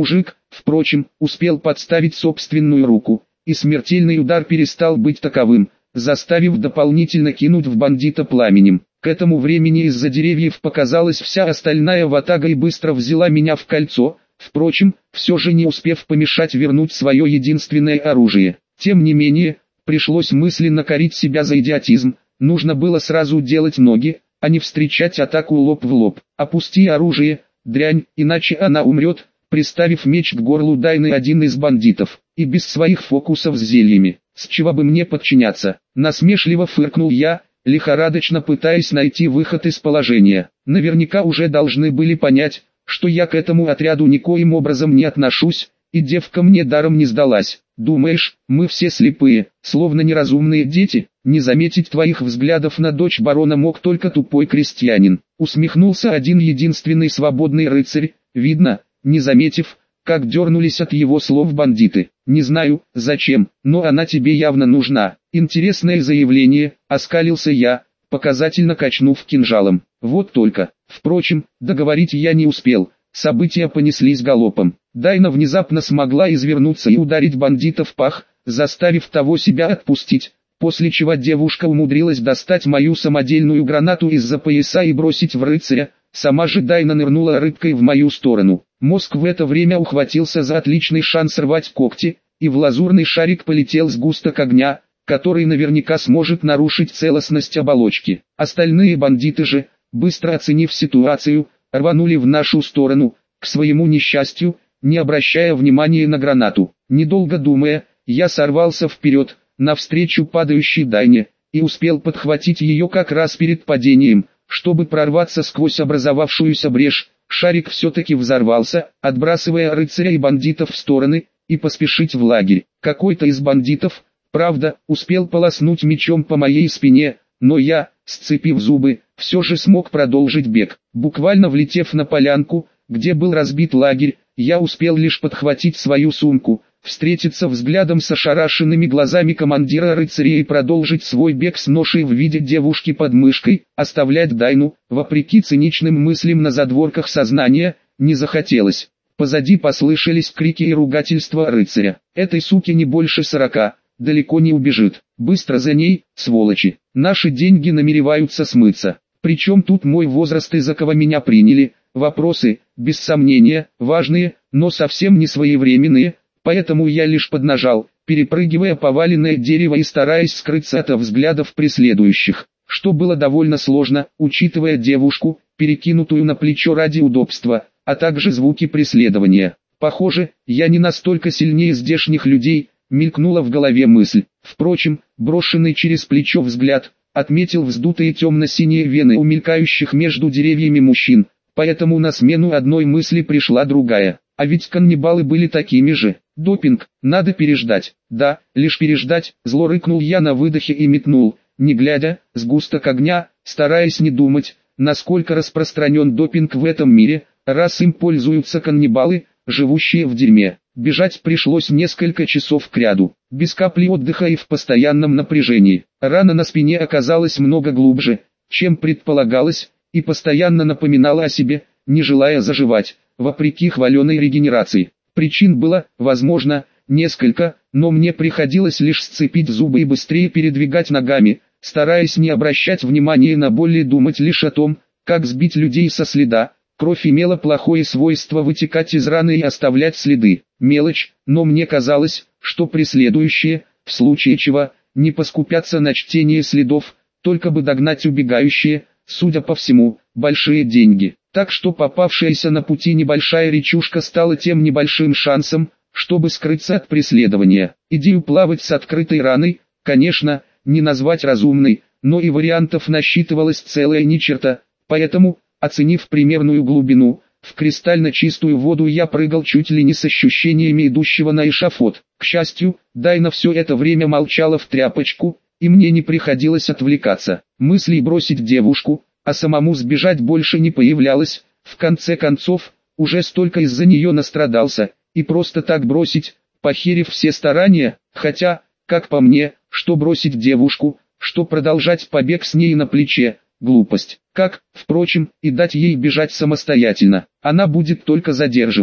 Speaker 1: впрочем, успел подставить собственную руку, и смертельный удар перестал быть таковым, заставив дополнительно кинуть в бандита пламенем. К этому времени из-за деревьев показалась вся остальная ватага и быстро взяла меня в кольцо, впрочем, все же не успев помешать вернуть свое единственное оружие. Тем не менее, пришлось мысленно корить себя за идиотизм, нужно было сразу делать ноги, а не встречать атаку лоб в лоб. «Опусти оружие, дрянь, иначе она умрет», приставив меч к горлу Дайны один из бандитов, и без своих фокусов с зельями. «С чего бы мне подчиняться?» Насмешливо фыркнул я, лихорадочно пытаясь найти выход из положения. Наверняка уже должны были понять, что я к этому отряду никоим образом не отношусь, и девка мне даром не сдалась. «Думаешь, мы все слепые, словно неразумные дети? Не заметить твоих взглядов на дочь барона мог только тупой крестьянин», усмехнулся один единственный свободный рыцарь, видно, не заметив, как дернулись от его слов бандиты. «Не знаю, зачем, но она тебе явно нужна». «Интересное заявление», оскалился я, показательно качнув кинжалом. Вот только, впрочем, договорить я не успел, события понеслись галопом. Дайна внезапно смогла извернуться и ударить бандита в пах, заставив того себя отпустить, после чего девушка умудрилась достать мою самодельную гранату из-за пояса и бросить в рыцаря, сама же Дайна нырнула рыбкой в мою сторону. Мозг в это время ухватился за отличный шанс рвать когти, и в лазурный шарик полетел сгусток огня, который наверняка сможет нарушить целостность оболочки. Остальные бандиты же, быстро оценив ситуацию, рванули в нашу сторону, к своему несчастью, не обращая внимания на гранату. Недолго думая, я сорвался вперед, навстречу падающей Дайне, и успел подхватить ее как раз перед падением, чтобы прорваться сквозь образовавшуюся брешь. Шарик все-таки взорвался, отбрасывая рыцаря и бандитов в стороны, и поспешить в лагерь. Какой-то из бандитов, правда, успел полоснуть мечом по моей спине, но я, сцепив зубы, все же смог продолжить бег. Буквально влетев на полянку, где был разбит лагерь, я успел лишь подхватить свою сумку, встретиться взглядом с ошарашенными глазами командира рыцарей и продолжить свой бег с ношей в виде девушки под мышкой. Оставлять Дайну, вопреки циничным мыслям на задворках сознания, не захотелось. Позади послышались крики и ругательства рыцаря. «Этой суке не больше сорока, далеко не убежит. Быстро за ней, сволочи. Наши деньги намереваются смыться. Причем тут мой возраст и за кого меня приняли?» Вопросы, без сомнения, важные, но совсем не своевременные, поэтому я лишь поднажал, перепрыгивая поваленное дерево и стараясь скрыться от взглядов преследующих, что было довольно сложно, учитывая девушку, перекинутую на плечо ради удобства, а также звуки преследования. Похоже, я не настолько сильнее здешних людей, мелькнула в голове мысль. Впрочем, брошенный через плечо взгляд, отметил вздутые темно-синие вены у мелькающих между деревьями мужчин. Поэтому на смену одной мысли пришла другая. А ведь каннибалы были такими же. Допинг, надо переждать. Да, лишь переждать, зло рыкнул я на выдохе и метнул, не глядя, сгусток огня, стараясь не думать, насколько распространен допинг в этом мире, раз им пользуются каннибалы, живущие в дерьме. Бежать пришлось несколько часов кряду, без капли отдыха и в постоянном напряжении. Рана на спине оказалась много глубже, чем предполагалось, и постоянно напоминала о себе, не желая заживать, вопреки хваленой регенерации. Причин было, возможно, несколько, но мне приходилось лишь сцепить зубы и быстрее передвигать ногами, стараясь не обращать внимания на боль и думать лишь о том, как сбить людей со следа. Кровь имела плохое свойство вытекать из раны и оставлять следы. Мелочь, но мне казалось, что преследующие, в случае чего, не поскупятся на чтение следов, только бы догнать убегающие. Судя по всему, большие деньги. Так что попавшаяся на пути небольшая речушка стала тем небольшим шансом, чтобы скрыться от преследования. Идею плавать с открытой раной, конечно, не назвать разумной, но и вариантов насчитывалось целая нечерта, поэтому, оценив примерную глубину, в кристально чистую воду я прыгал чуть ли не с ощущениями идущего на эшафот. К счастью, Дайна все это время молчала в тряпочку, и мне не приходилось отвлекаться. Мыслей бросить девушку, а самому сбежать больше не появлялось. В конце концов, уже столько из-за нее настрадался, и просто так бросить, похерив все старания, хотя, как по мне, что бросить девушку, что продолжать побег с ней на плече, глупость. Как, впрочем, и дать ей бежать самостоятельно, она будет только задерживать.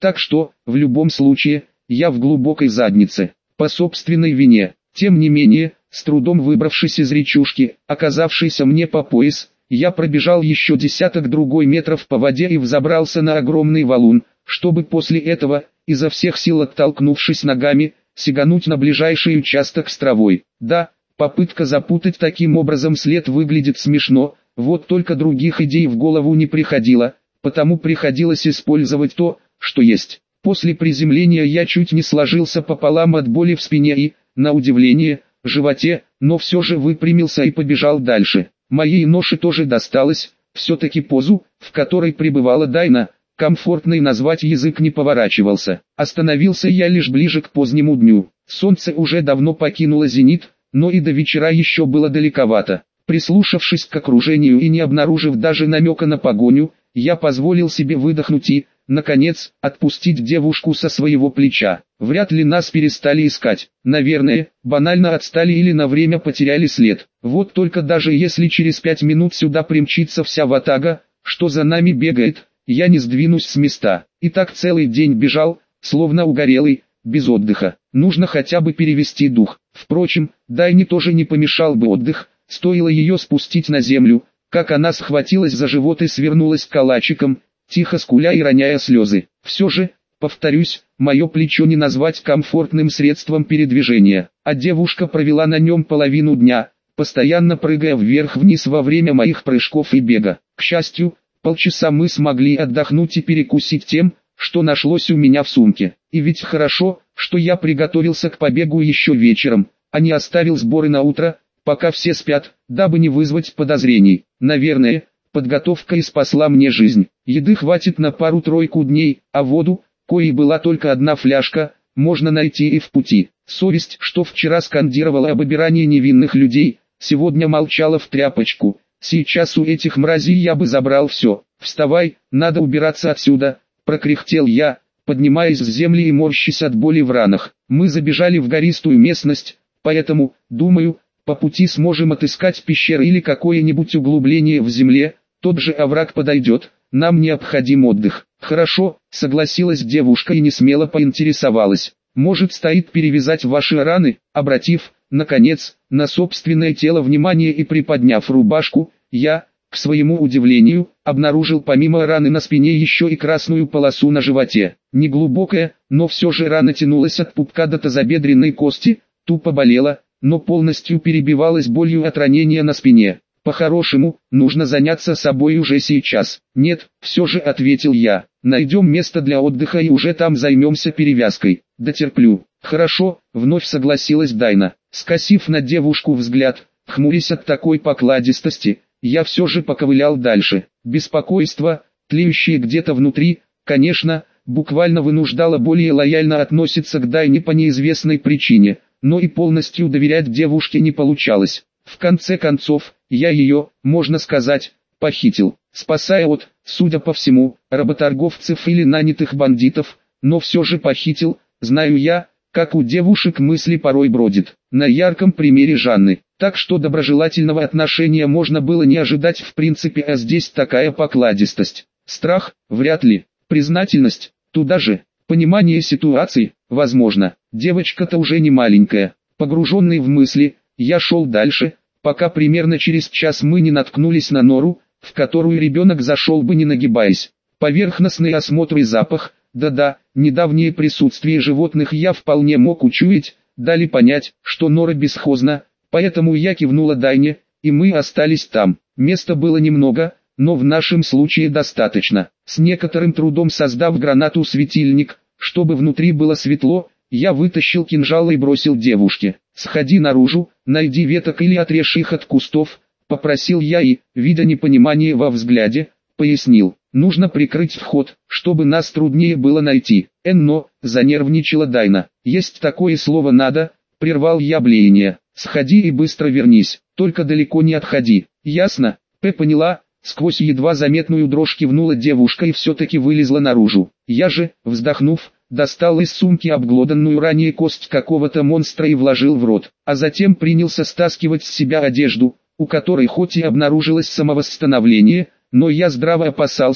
Speaker 1: Так что, в любом случае, я в глубокой заднице, по собственной вине. Тем не менее, с трудом выбравшись из речушки, оказавшейся мне по пояс, я пробежал еще десяток другой метров по воде и взобрался на огромный валун, чтобы после этого, изо всех сил оттолкнувшись ногами, сигануть на ближайший участок с травой. Да, попытка запутать таким образом след выглядит смешно, вот только других идей в голову не приходило, потому приходилось использовать то, что есть. После приземления я чуть не сложился пополам от боли в спине и, на удивление, животе, но все же выпрямился и побежал дальше. Моей ноше тоже досталось, все-таки позу, в которой пребывала Дайна, комфортной назвать язык не поворачивался. Остановился я лишь ближе к позднему дню. Солнце уже давно покинуло зенит, но и до вечера еще было далековато. Прислушавшись к окружению и не обнаружив даже намека на погоню, я позволил себе выдохнуть и, наконец, отпустить девушку со своего плеча. Вряд ли нас перестали искать. Наверное, банально отстали или на время потеряли след. Вот только даже если через пять минут сюда примчится вся ватага, что за нами бегает, я не сдвинусь с места. И так целый день бежал, словно угорелый, без отдыха. Нужно хотя бы перевести дух. Впрочем, Дайне тоже не помешал бы отдых, стоило ее спустить на землю, как она схватилась за живот и свернулась калачиком, тихо скуля и роняя слезы. Все же, повторюсь, мое плечо не назвать комфортным средством передвижения, а девушка провела на нем половину дня, постоянно прыгая вверх-вниз во время моих прыжков и бега. К счастью, полчаса мы смогли отдохнуть и перекусить тем, что нашлось у меня в сумке. И ведь хорошо, что я приготовился к побегу еще вечером, а не оставил сборы на утро, пока все спят, дабы не вызвать подозрений. Наверное, подготовка и спасла мне жизнь. Еды хватит на пару-тройку дней, а воду, коей была только одна фляжка, можно найти и в пути. Совесть, что вчера скандировала об обирании невинных людей, сегодня молчала в тряпочку. Сейчас у этих мразей я бы забрал все. «Вставай, надо убираться отсюда», — прокряхтел я, поднимаясь с земли и морщась от боли в ранах. Мы забежали в гористую местность, поэтому, думаю, по пути сможем отыскать пещеры или какое-нибудь углубление в земле, тот же овраг подойдет, нам необходим отдых. Хорошо, согласилась девушка и несмело поинтересовалась. Может, стоит перевязать ваши раны? Обратив, наконец, на собственное тело внимание и приподняв рубашку, я, к своему удивлению, обнаружил помимо раны на спине еще и красную полосу на животе. Неглубокая, но все же рана тянулась от пупка до тазобедренной кости, тупо болела, но полностью перебивалась болью от ранения на спине. По-хорошему, нужно заняться собой уже сейчас. Нет, все же ответил я. Найдем место для отдыха и уже там займемся перевязкой. Дотерплю. Хорошо, вновь согласилась Дайна. Скосив на девушку взгляд, хмурясь от такой покладистости, я все же поковылял дальше. Беспокойство, тлеющее где-то внутри, конечно, буквально вынуждало более лояльно относиться к Дайне по неизвестной причине, но и полностью доверять девушке не получалось. В конце концов, я ее, можно сказать, похитил, спасая от, судя по всему, работорговцев или нанятых бандитов, но все же похитил, знаю я, как у девушек мысли порой бродит, на ярком примере Жанны. Так что доброжелательного отношения можно было не ожидать в принципе, а здесь такая покладистость. Страх, вряд ли, признательность, туда же, понимание ситуации, возможно. Девочка-то уже не маленькая. Погруженный в мысли, я шел дальше, пока примерно через час мы не наткнулись на нору, в которую ребенок зашел бы не нагибаясь. Поверхностный осмотр и запах, да-да, недавнее присутствие животных я вполне мог учуять, дали понять, что нора бесхозна, поэтому я кивнула Дайне, и мы остались там. Места было немного, но в нашем случае достаточно. С некоторым трудом создав гранату-светильник, чтобы внутри было светло, я вытащил кинжал и бросил девушке. «Сходи наружу, найди веток или отрежь их от кустов», — попросил я и, видя непонимание во взгляде, пояснил. «Нужно прикрыть вход, чтобы нас труднее было найти». «Энно», — занервничала Дайна. «Есть такое слово «надо», — прервал я блеяние. «Сходи и быстро вернись, только далеко не отходи». «Ясно?» П поняла. Сквозь едва заметную дрожь кивнула девушка и все-таки вылезла наружу. Я же, вздохнув, достал из сумки обглоданную ранее кость какого-то монстра и вложил в рот, а затем принялся стаскивать с себя одежду, у которой хоть и обнаружилось самовосстановление, но я здраво опасался,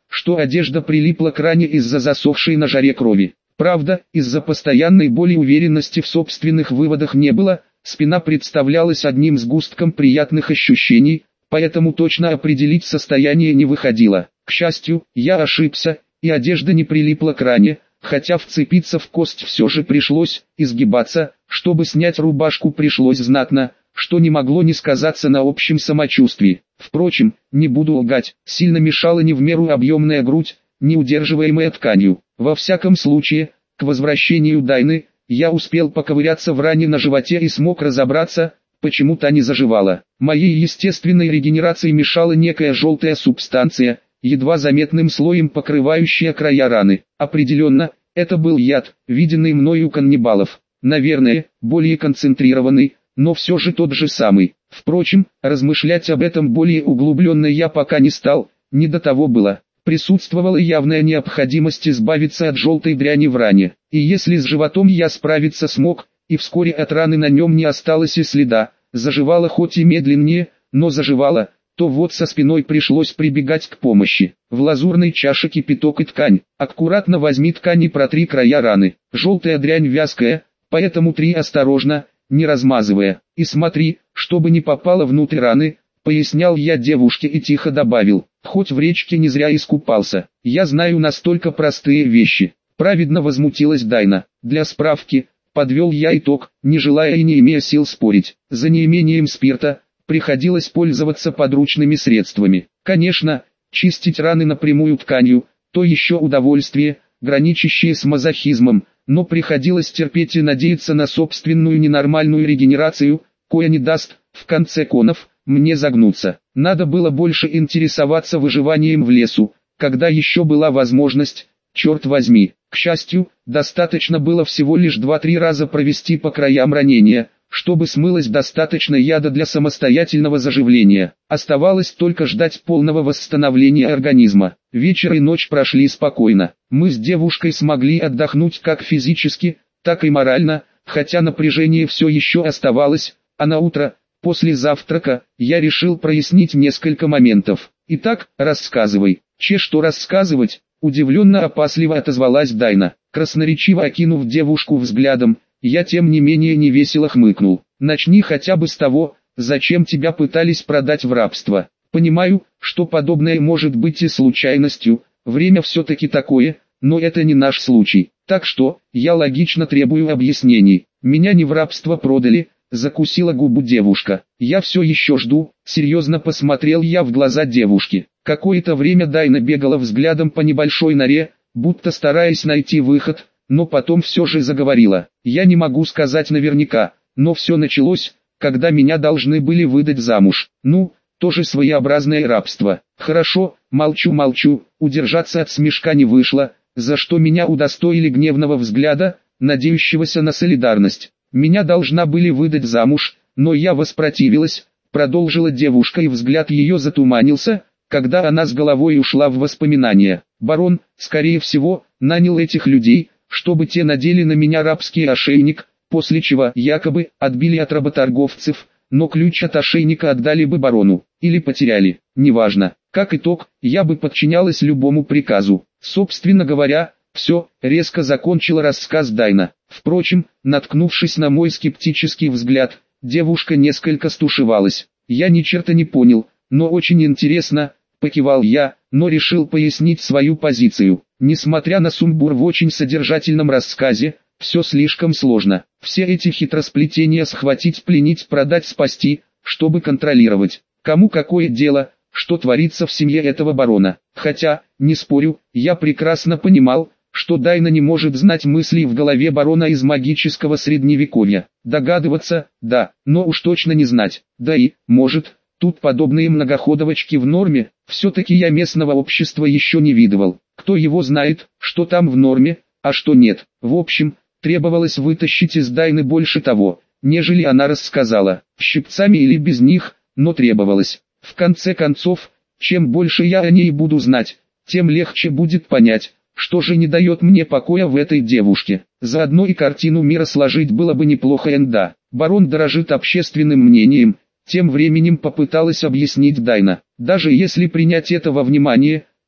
Speaker 1: что одежда прилипла к ране из-за засохшей на жаре крови. Правда, из-за постоянной боли уверенности в собственных выводах не было, спина представлялась одним сгустком приятных ощущений, поэтому точно определить состояние не выходило. К счастью, я ошибся, и одежда не прилипла к ране, хотя вцепиться в кость все же пришлось, изгибаться, чтобы снять рубашку пришлось знатно, что не могло не сказаться на общем самочувствии. Впрочем, не буду лгать, сильно мешала не в меру объемная грудь, не удерживаемая тканью. Во всяком случае, к возвращению Дайны, я успел поковыряться в ране на животе и смог разобраться, почему та не заживала. Моей естественной регенерации мешала некая желтая субстанция, едва заметным слоем покрывающая края раны. Определенно, это был яд, виденный мною у каннибалов. Наверное, более концентрированный, но все же тот же самый. Впрочем, размышлять об этом более углубленно я пока не стал, не до того было. Присутствовала явная необходимость избавиться от желтой дряни в ране. И если с животом я справиться смог, и вскоре от раны на нем не осталось и следа, заживала хоть и медленнее, но заживала, то вот со спиной пришлось прибегать к помощи. В лазурной чаше кипяток и ткань. Аккуратно возьми ткань и протри края раны. Желтая дрянь вязкая, поэтому три осторожно, не размазывая. И смотри, чтобы не попало внутрь раны, пояснял я девушке и тихо добавил. Хоть в речке не зря искупался. Я знаю настолько простые вещи. Праведно возмутилась Дайна. Для справки, подвел я итог, не желая и не имея сил спорить. За неимением спирта, приходилось пользоваться подручными средствами. Конечно, чистить раны напрямую тканью, то еще удовольствие, граничащее с мазохизмом, но приходилось терпеть и надеяться на собственную ненормальную регенерацию, кое не даст, в конце концов, мне загнуться. Надо было больше интересоваться выживанием в лесу, когда еще была возможность, черт возьми. К счастью, достаточно было всего лишь два-три раза провести по краям ранения, чтобы смылось достаточно яда для самостоятельного заживления. Оставалось только ждать полного восстановления организма. Вечер и ночь прошли спокойно. Мы с девушкой смогли отдохнуть как физически, так и морально, хотя напряжение все еще оставалось, а на утро, после завтрака, я решил прояснить несколько моментов. Итак, рассказывай. Че что рассказывать? Удивленно опасливо отозвалась Дайна. Красноречиво окинув девушку взглядом, я тем не менее невесело хмыкнул. Начни хотя бы с того, зачем тебя пытались продать в рабство. Понимаю, что подобное может быть и случайностью, время все-таки такое, но это не наш случай. Так что, я логично требую объяснений. Меня не в рабство продали, закусила губу девушка. Я все еще жду, серьезно посмотрел я в глаза девушки. Какое-то время Дайна бегала взглядом по небольшой норе, будто стараясь найти выход, но потом все же заговорила. Я не могу сказать наверняка, но все началось, когда меня должны были выдать замуж. Ну, тоже своеобразное рабство. Хорошо, молчу-молчу, удержаться от смешка не вышло, за что меня удостоили гневного взгляда, надеющегося на солидарность. Меня должна были выдать замуж, но я воспротивилась, продолжила девушка, и взгляд ее затуманился, когда она с головой ушла в воспоминания. Барон, скорее всего, нанял этих людей, чтобы те надели на меня рабский ошейник, после чего якобы отбили от работорговцев, но ключ от ошейника отдали бы барону, или потеряли, неважно. Как итог, я бы подчинялась любому приказу. Собственно говоря, все, резко закончила рассказ Дайна. Впрочем, наткнувшись на мой скептический взгляд, девушка несколько стушевалась. Я ни черта не понял, но очень интересно, покивал я, но решил пояснить свою позицию. Несмотря на сумбур в очень содержательном рассказе, все слишком сложно. Все эти хитросплетения схватить, пленить, продать, спасти, чтобы контролировать. Кому какое дело, что творится в семье этого барона. Хотя, не спорю, я прекрасно понимал, что Дайна не может знать мыслей в голове барона из магического средневековья. Догадываться, да, но уж точно не знать. Да и, может, тут подобные многоходовочки в норме, все-таки я местного общества еще не видывал. Кто его знает, что там в норме, а что нет. В общем, требовалось вытащить из Дайны больше того, нежели она рассказала, щипцами или без них, но требовалось. В конце концов, чем больше я о ней буду знать, тем легче будет понять, что же не дает мне покоя в этой девушке. Заодно и картину мира сложить было бы неплохо. Энда. Барон дорожит общественным мнением, тем временем попыталась объяснить Дайна. Даже если принять это во внимание,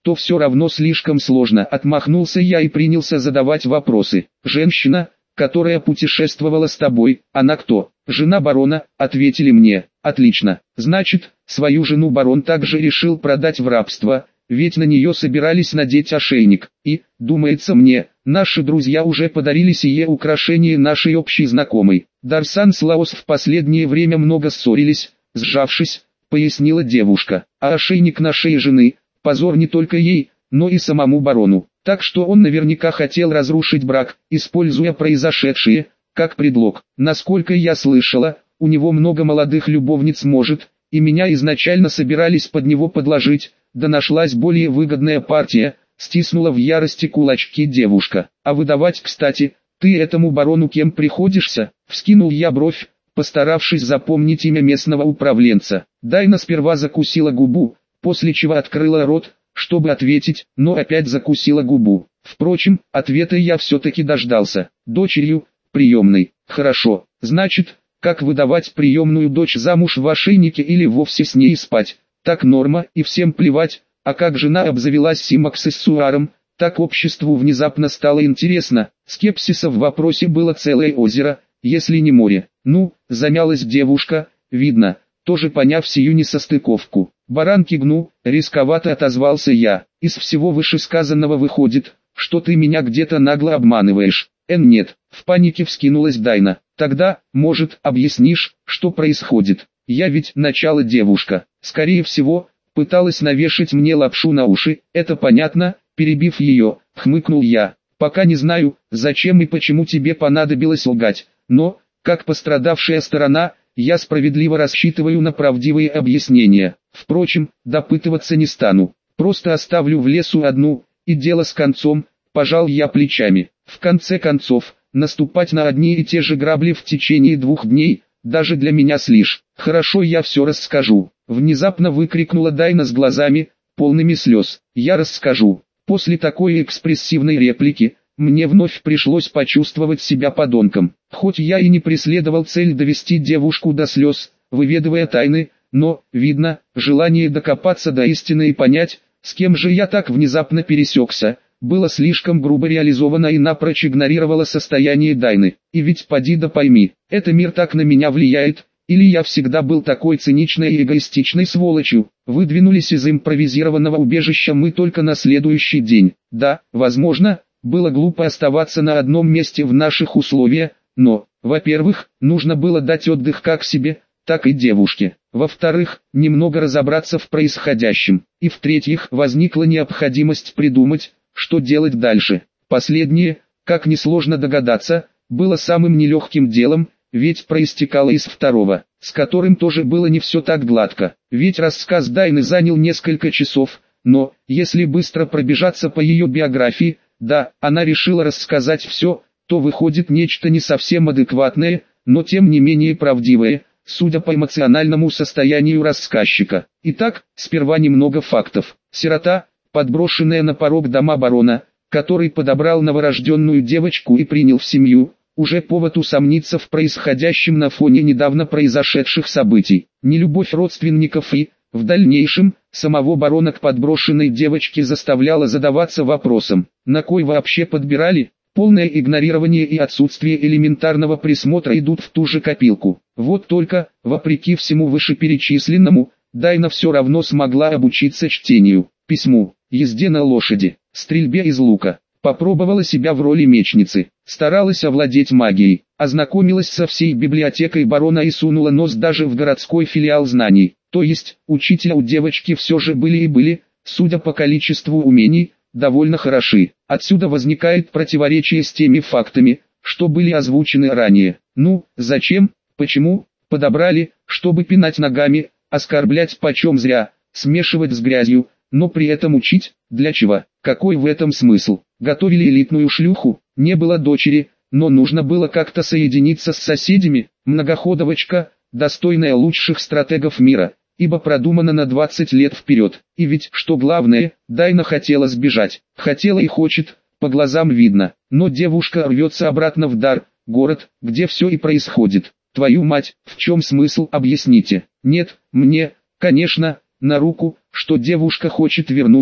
Speaker 1: то все равно слишком сложно. Отмахнулся я и принялся задавать вопросы. Женщина, которая путешествовала с тобой, она кто? Жена барона, ответили мне. Отлично, значит, свою жену барон также решил продать в рабство, ведь на нее собирались надеть ошейник. И, думается мне, наши друзья уже подарили сие украшение нашей общей знакомой. Дарсан с Лаос в последнее время много ссорились, сжавшись, пояснила девушка. А ошейник на шее жены, позор не только ей, но и самому барону. Так что он наверняка хотел разрушить брак, используя произошедшее, как предлог. Насколько я слышала, у него много молодых любовниц может, и меня изначально собирались под него подложить, да нашлась более выгодная партия, стиснула в ярости кулачки девушка. А выдавать, кстати, ты этому барону кем приходишься? Вскинул я бровь, постаравшись запомнить имя местного управленца. Дайна сперва закусила губу, после чего открыла рот, чтобы ответить, но опять закусила губу. Впрочем, ответа я все-таки дождался. Дочерью, приемной. Хорошо, значит, как выдавать приемную дочь замуж в ошейнике или вовсе с ней спать? Так норма, и всем плевать. А как жена обзавелась сим-аксессуаром, так обществу внезапно стало интересно. Скепсиса в вопросе было целое озеро, если не море. Ну, замялась девушка, видно, тоже поняв сию несостыковку. Баран кивнул, рисковато отозвался я. Из всего вышесказанного выходит, что ты меня где-то нагло обманываешь. Эн нет, в панике вскинулась Дайна. Тогда, может, объяснишь, что происходит? Я ведь начало девушка. Скорее всего, пыталась навешать мне лапшу на уши. Это понятно, перебив ее, хмыкнул я. Пока не знаю, зачем и почему тебе понадобилось лгать, но, как пострадавшая сторона, я справедливо рассчитываю на правдивые объяснения. Впрочем, допытываться не стану. Просто оставлю в лесу одну, и дело с концом, пожал я плечами. В конце концов, наступать на одни и те же грабли в течение двух дней, даже для меня слишком. Хорошо, я все расскажу. Внезапно выкрикнула Дайна с глазами, полными слез. Я расскажу. После такой экспрессивной реплики, мне вновь пришлось почувствовать себя подонком. Хоть я и не преследовал цель довести девушку до слез, выведывая тайны, но, видно, желание докопаться до истины и понять, с кем же я так внезапно пересекся, было слишком грубо реализовано и напрочь игнорировало состояние Дайны. И ведь поди да пойми, это мир так на меня влияет, или я всегда был такой циничной и эгоистичной сволочью. Выдвинулись из импровизированного убежища мы только на следующий день. Да, возможно, было глупо оставаться на одном месте в наших условиях, но, во-первых, нужно было дать отдых как себе, так и девушке. Во-вторых, немного разобраться в происходящем. И в-третьих, возникла необходимость придумать, что делать дальше. Последнее, как несложно догадаться, было самым нелегким делом, ведь проистекало из второго, с которым тоже было не все так гладко. Ведь рассказ Дайны занял несколько часов, но, если быстро пробежаться по ее биографии, да, она решила рассказать все, то выходит нечто не совсем адекватное, но тем не менее правдивое, судя по эмоциональному состоянию рассказчика. Итак, сперва немного фактов. Сирота, подброшенная на порог дома барона, который подобрал новорожденную девочку и принял в семью, уже повод усомниться в происходящем на фоне недавно произошедших событий. Нелюбовь родственников и, в дальнейшем, самого барона к подброшенной девочке заставляла задаваться вопросом, на кой вообще подбирали? Полное игнорирование и отсутствие элементарного присмотра идут в ту же копилку. Вот только, вопреки всему вышеперечисленному, Дайна все равно смогла обучиться чтению, письму, езде на лошади, стрельбе из лука. Попробовала себя в роли мечницы, старалась овладеть магией, ознакомилась со всей библиотекой барона и сунула нос даже в городской филиал знаний. То есть, учителя у девочки все же были и были, судя по количеству умений, довольно хороши. Отсюда возникает противоречие с теми фактами, что были озвучены ранее. Ну, зачем, почему, подобрали, чтобы пинать ногами, оскорблять почем зря, смешивать с грязью, но при этом учить, для чего, какой в этом смысл? Готовили элитную шлюху, не было дочери, но нужно было как-то соединиться с соседями, многоходовочка, достойная лучших стратегов мира, ибо продумана на двадцать лет вперед. И ведь, что главное, Дайна хотела сбежать, хотела и хочет, по глазам видно, но девушка рвется обратно в Дар, город, где все и происходит. Твою мать, в чем смысл, объясните? Нет, мне, конечно, на руку, что девушка хочет вернуться,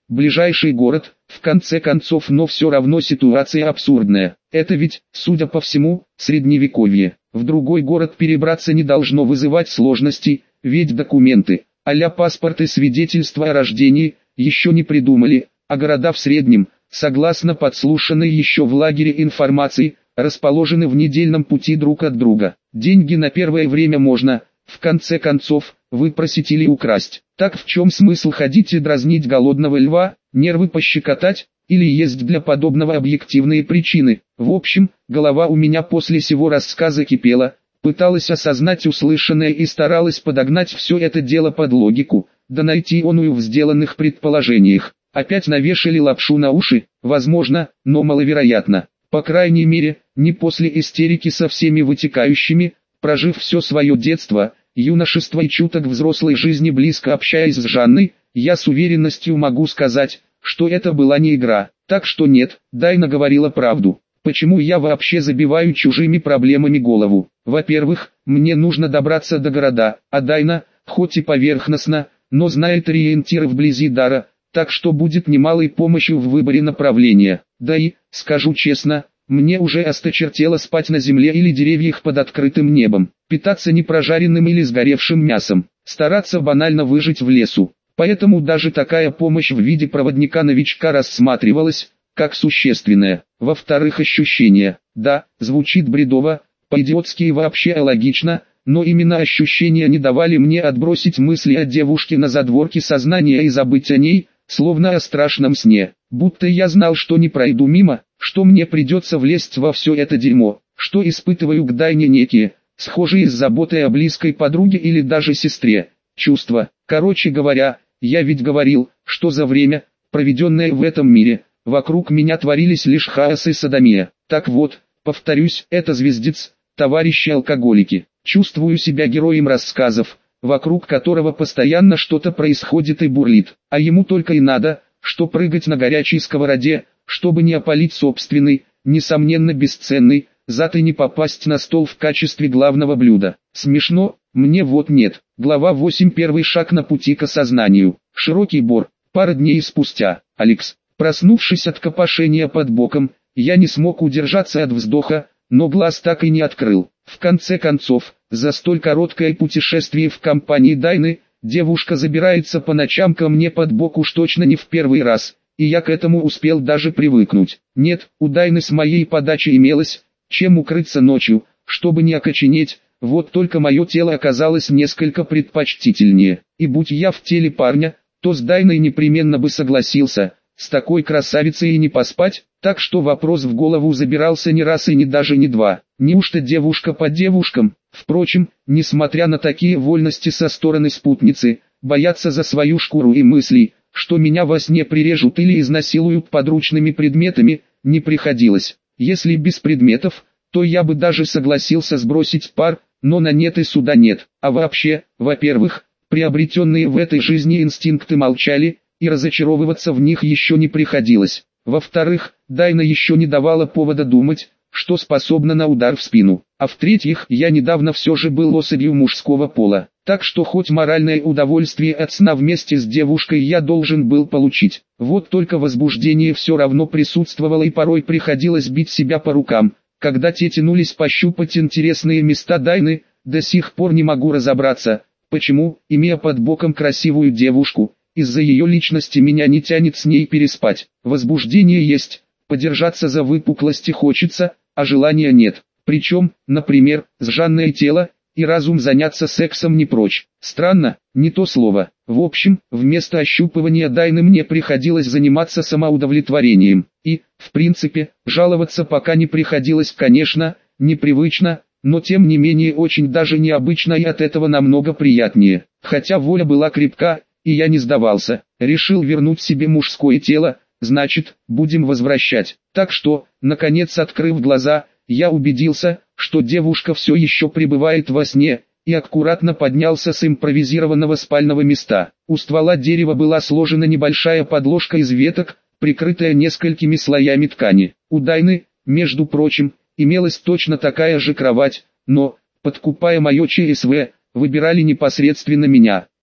Speaker 1: ближайший город, в конце концов, но все равно ситуация абсурдная. Это ведь, судя по всему, средневековье. В другой город перебраться не должно вызывать сложностей, ведь документы, а-ля паспорт и свидетельство о рождении, еще не придумали, а города в среднем, согласно подслушанной еще в лагере информации, расположены в недельном пути друг от друга. Деньги на первое время можно, в конце концов, выпросить или украсть. Так в чем смысл ходить и дразнить голодного льва, нервы пощекотать, или есть для подобного объективные причины? В общем, голова у меня после сего рассказа кипела, пыталась осознать услышанное и старалась подогнать все это дело под логику, да найти оную в сделанных предположениях. Опять навешали лапшу на уши, возможно, но маловероятно. По крайней мере, не после истерики со всеми вытекающими, прожив все свое детство, юношество и чуток взрослой жизни близко общаясь с Жанной, я с уверенностью могу сказать, что это была не игра. Так что нет, Дайна говорила правду. Почему я вообще забиваю чужими проблемами голову? Во-первых, мне нужно добраться до города, а Дайна, хоть и поверхностно, но знает ориентиры вблизи Дара, так что будет немалой помощью в выборе направления. Да и, скажу честно, мне уже осточертело спать на земле или деревьях под открытым небом, питаться непрожаренным или сгоревшим мясом, стараться банально выжить в лесу. Поэтому даже такая помощь в виде проводника-новичка рассматривалась как существенная. Во-вторых, ощущения. Да, звучит бредово, по-идиотски и вообще алогично, но именно ощущения не давали мне отбросить мысли о девушке на задворке сознания и забыть о ней, словно о страшном сне. Будто я знал, что не пройду мимо, что мне придется влезть во все это дерьмо, что испытываю к Дайне некие, схожие с заботой о близкой подруге или даже сестре, чувства. Короче говоря, я ведь говорил, что за время, проведенное в этом мире, вокруг меня творились лишь хаос и содомия. Так вот, повторюсь, это звездец, товарищи алкоголики. Чувствую себя героем рассказов, вокруг которого постоянно что-то происходит и бурлит, а ему только и надо, что прыгать на горячей сковороде, чтобы не опалить собственный, несомненно бесценный, зад и не попасть на стол в качестве главного блюда. Смешно? Мне вот нет. Глава восемь. Первый шаг на пути к осознанию. Широкий бор. Пара дней спустя. Алекс. Проснувшись от копошения под боком, я не смог удержаться от вздоха, но глаз так и не открыл. В конце концов, за столь короткое путешествие в компании Дайны, девушка забирается по ночам ко мне под бок уж точно не в первый раз, и я к этому успел даже привыкнуть. Нет, у Дайны с моей подачи имелось, чем укрыться ночью, чтобы не окоченеть, вот только мое тело оказалось несколько предпочтительнее. И будь я в теле парня, то с Дайной непременно бы согласился, с такой красавицей и не поспать, так что вопрос в голову забирался не раз и не даже не два. Неужто девушка по девушкам? Впрочем, несмотря на такие вольности со стороны спутницы, бояться за свою шкуру и мысли, что меня во сне прирежут или изнасилуют подручными предметами, не приходилось. Если без предметов, то я бы даже согласился сбросить пар, но на нет и суда нет. А вообще, во-первых, приобретенные в этой жизни инстинкты молчали, и разочаровываться в них еще не приходилось. Во-вторых, Дайна еще не давала повода думать, что способна на удар в спину. А в-третьих, я недавно все же был особью мужского пола, так что хоть моральное удовольствие от сна вместе с девушкой я должен был получить. Вот только возбуждение все равно присутствовало и порой приходилось бить себя по рукам, когда те тянулись пощупать интересные места Дайны. До сих пор не могу разобраться, почему, имея под боком красивую девушку, из-за ее личности меня не тянет с ней переспать. Возбуждение есть, подержаться за выпуклости хочется, а желания нет. Причем, например, с Жанной тело и разум заняться сексом не прочь. Странно, не то слово. В общем, вместо ощупывания Дайны мне приходилось заниматься самоудовлетворением. И, в принципе, жаловаться пока не приходилось, конечно, непривычно, но тем не менее очень даже необычно и от этого намного приятнее. Хотя воля была крепка, и я не сдавался, решил вернуть себе мужское тело, значит, будем возвращать. Так что, наконец открыв глаза, я убедился, что девушка все еще пребывает во сне, и аккуратно поднялся с импровизированного спального места. У ствола дерева была сложена небольшая подложка из веток, прикрытая несколькими слоями ткани. У Дайны, между прочим, имелась точно такая же кровать, но, подкупая мое ЧСВ, выбирали непосредственно меня.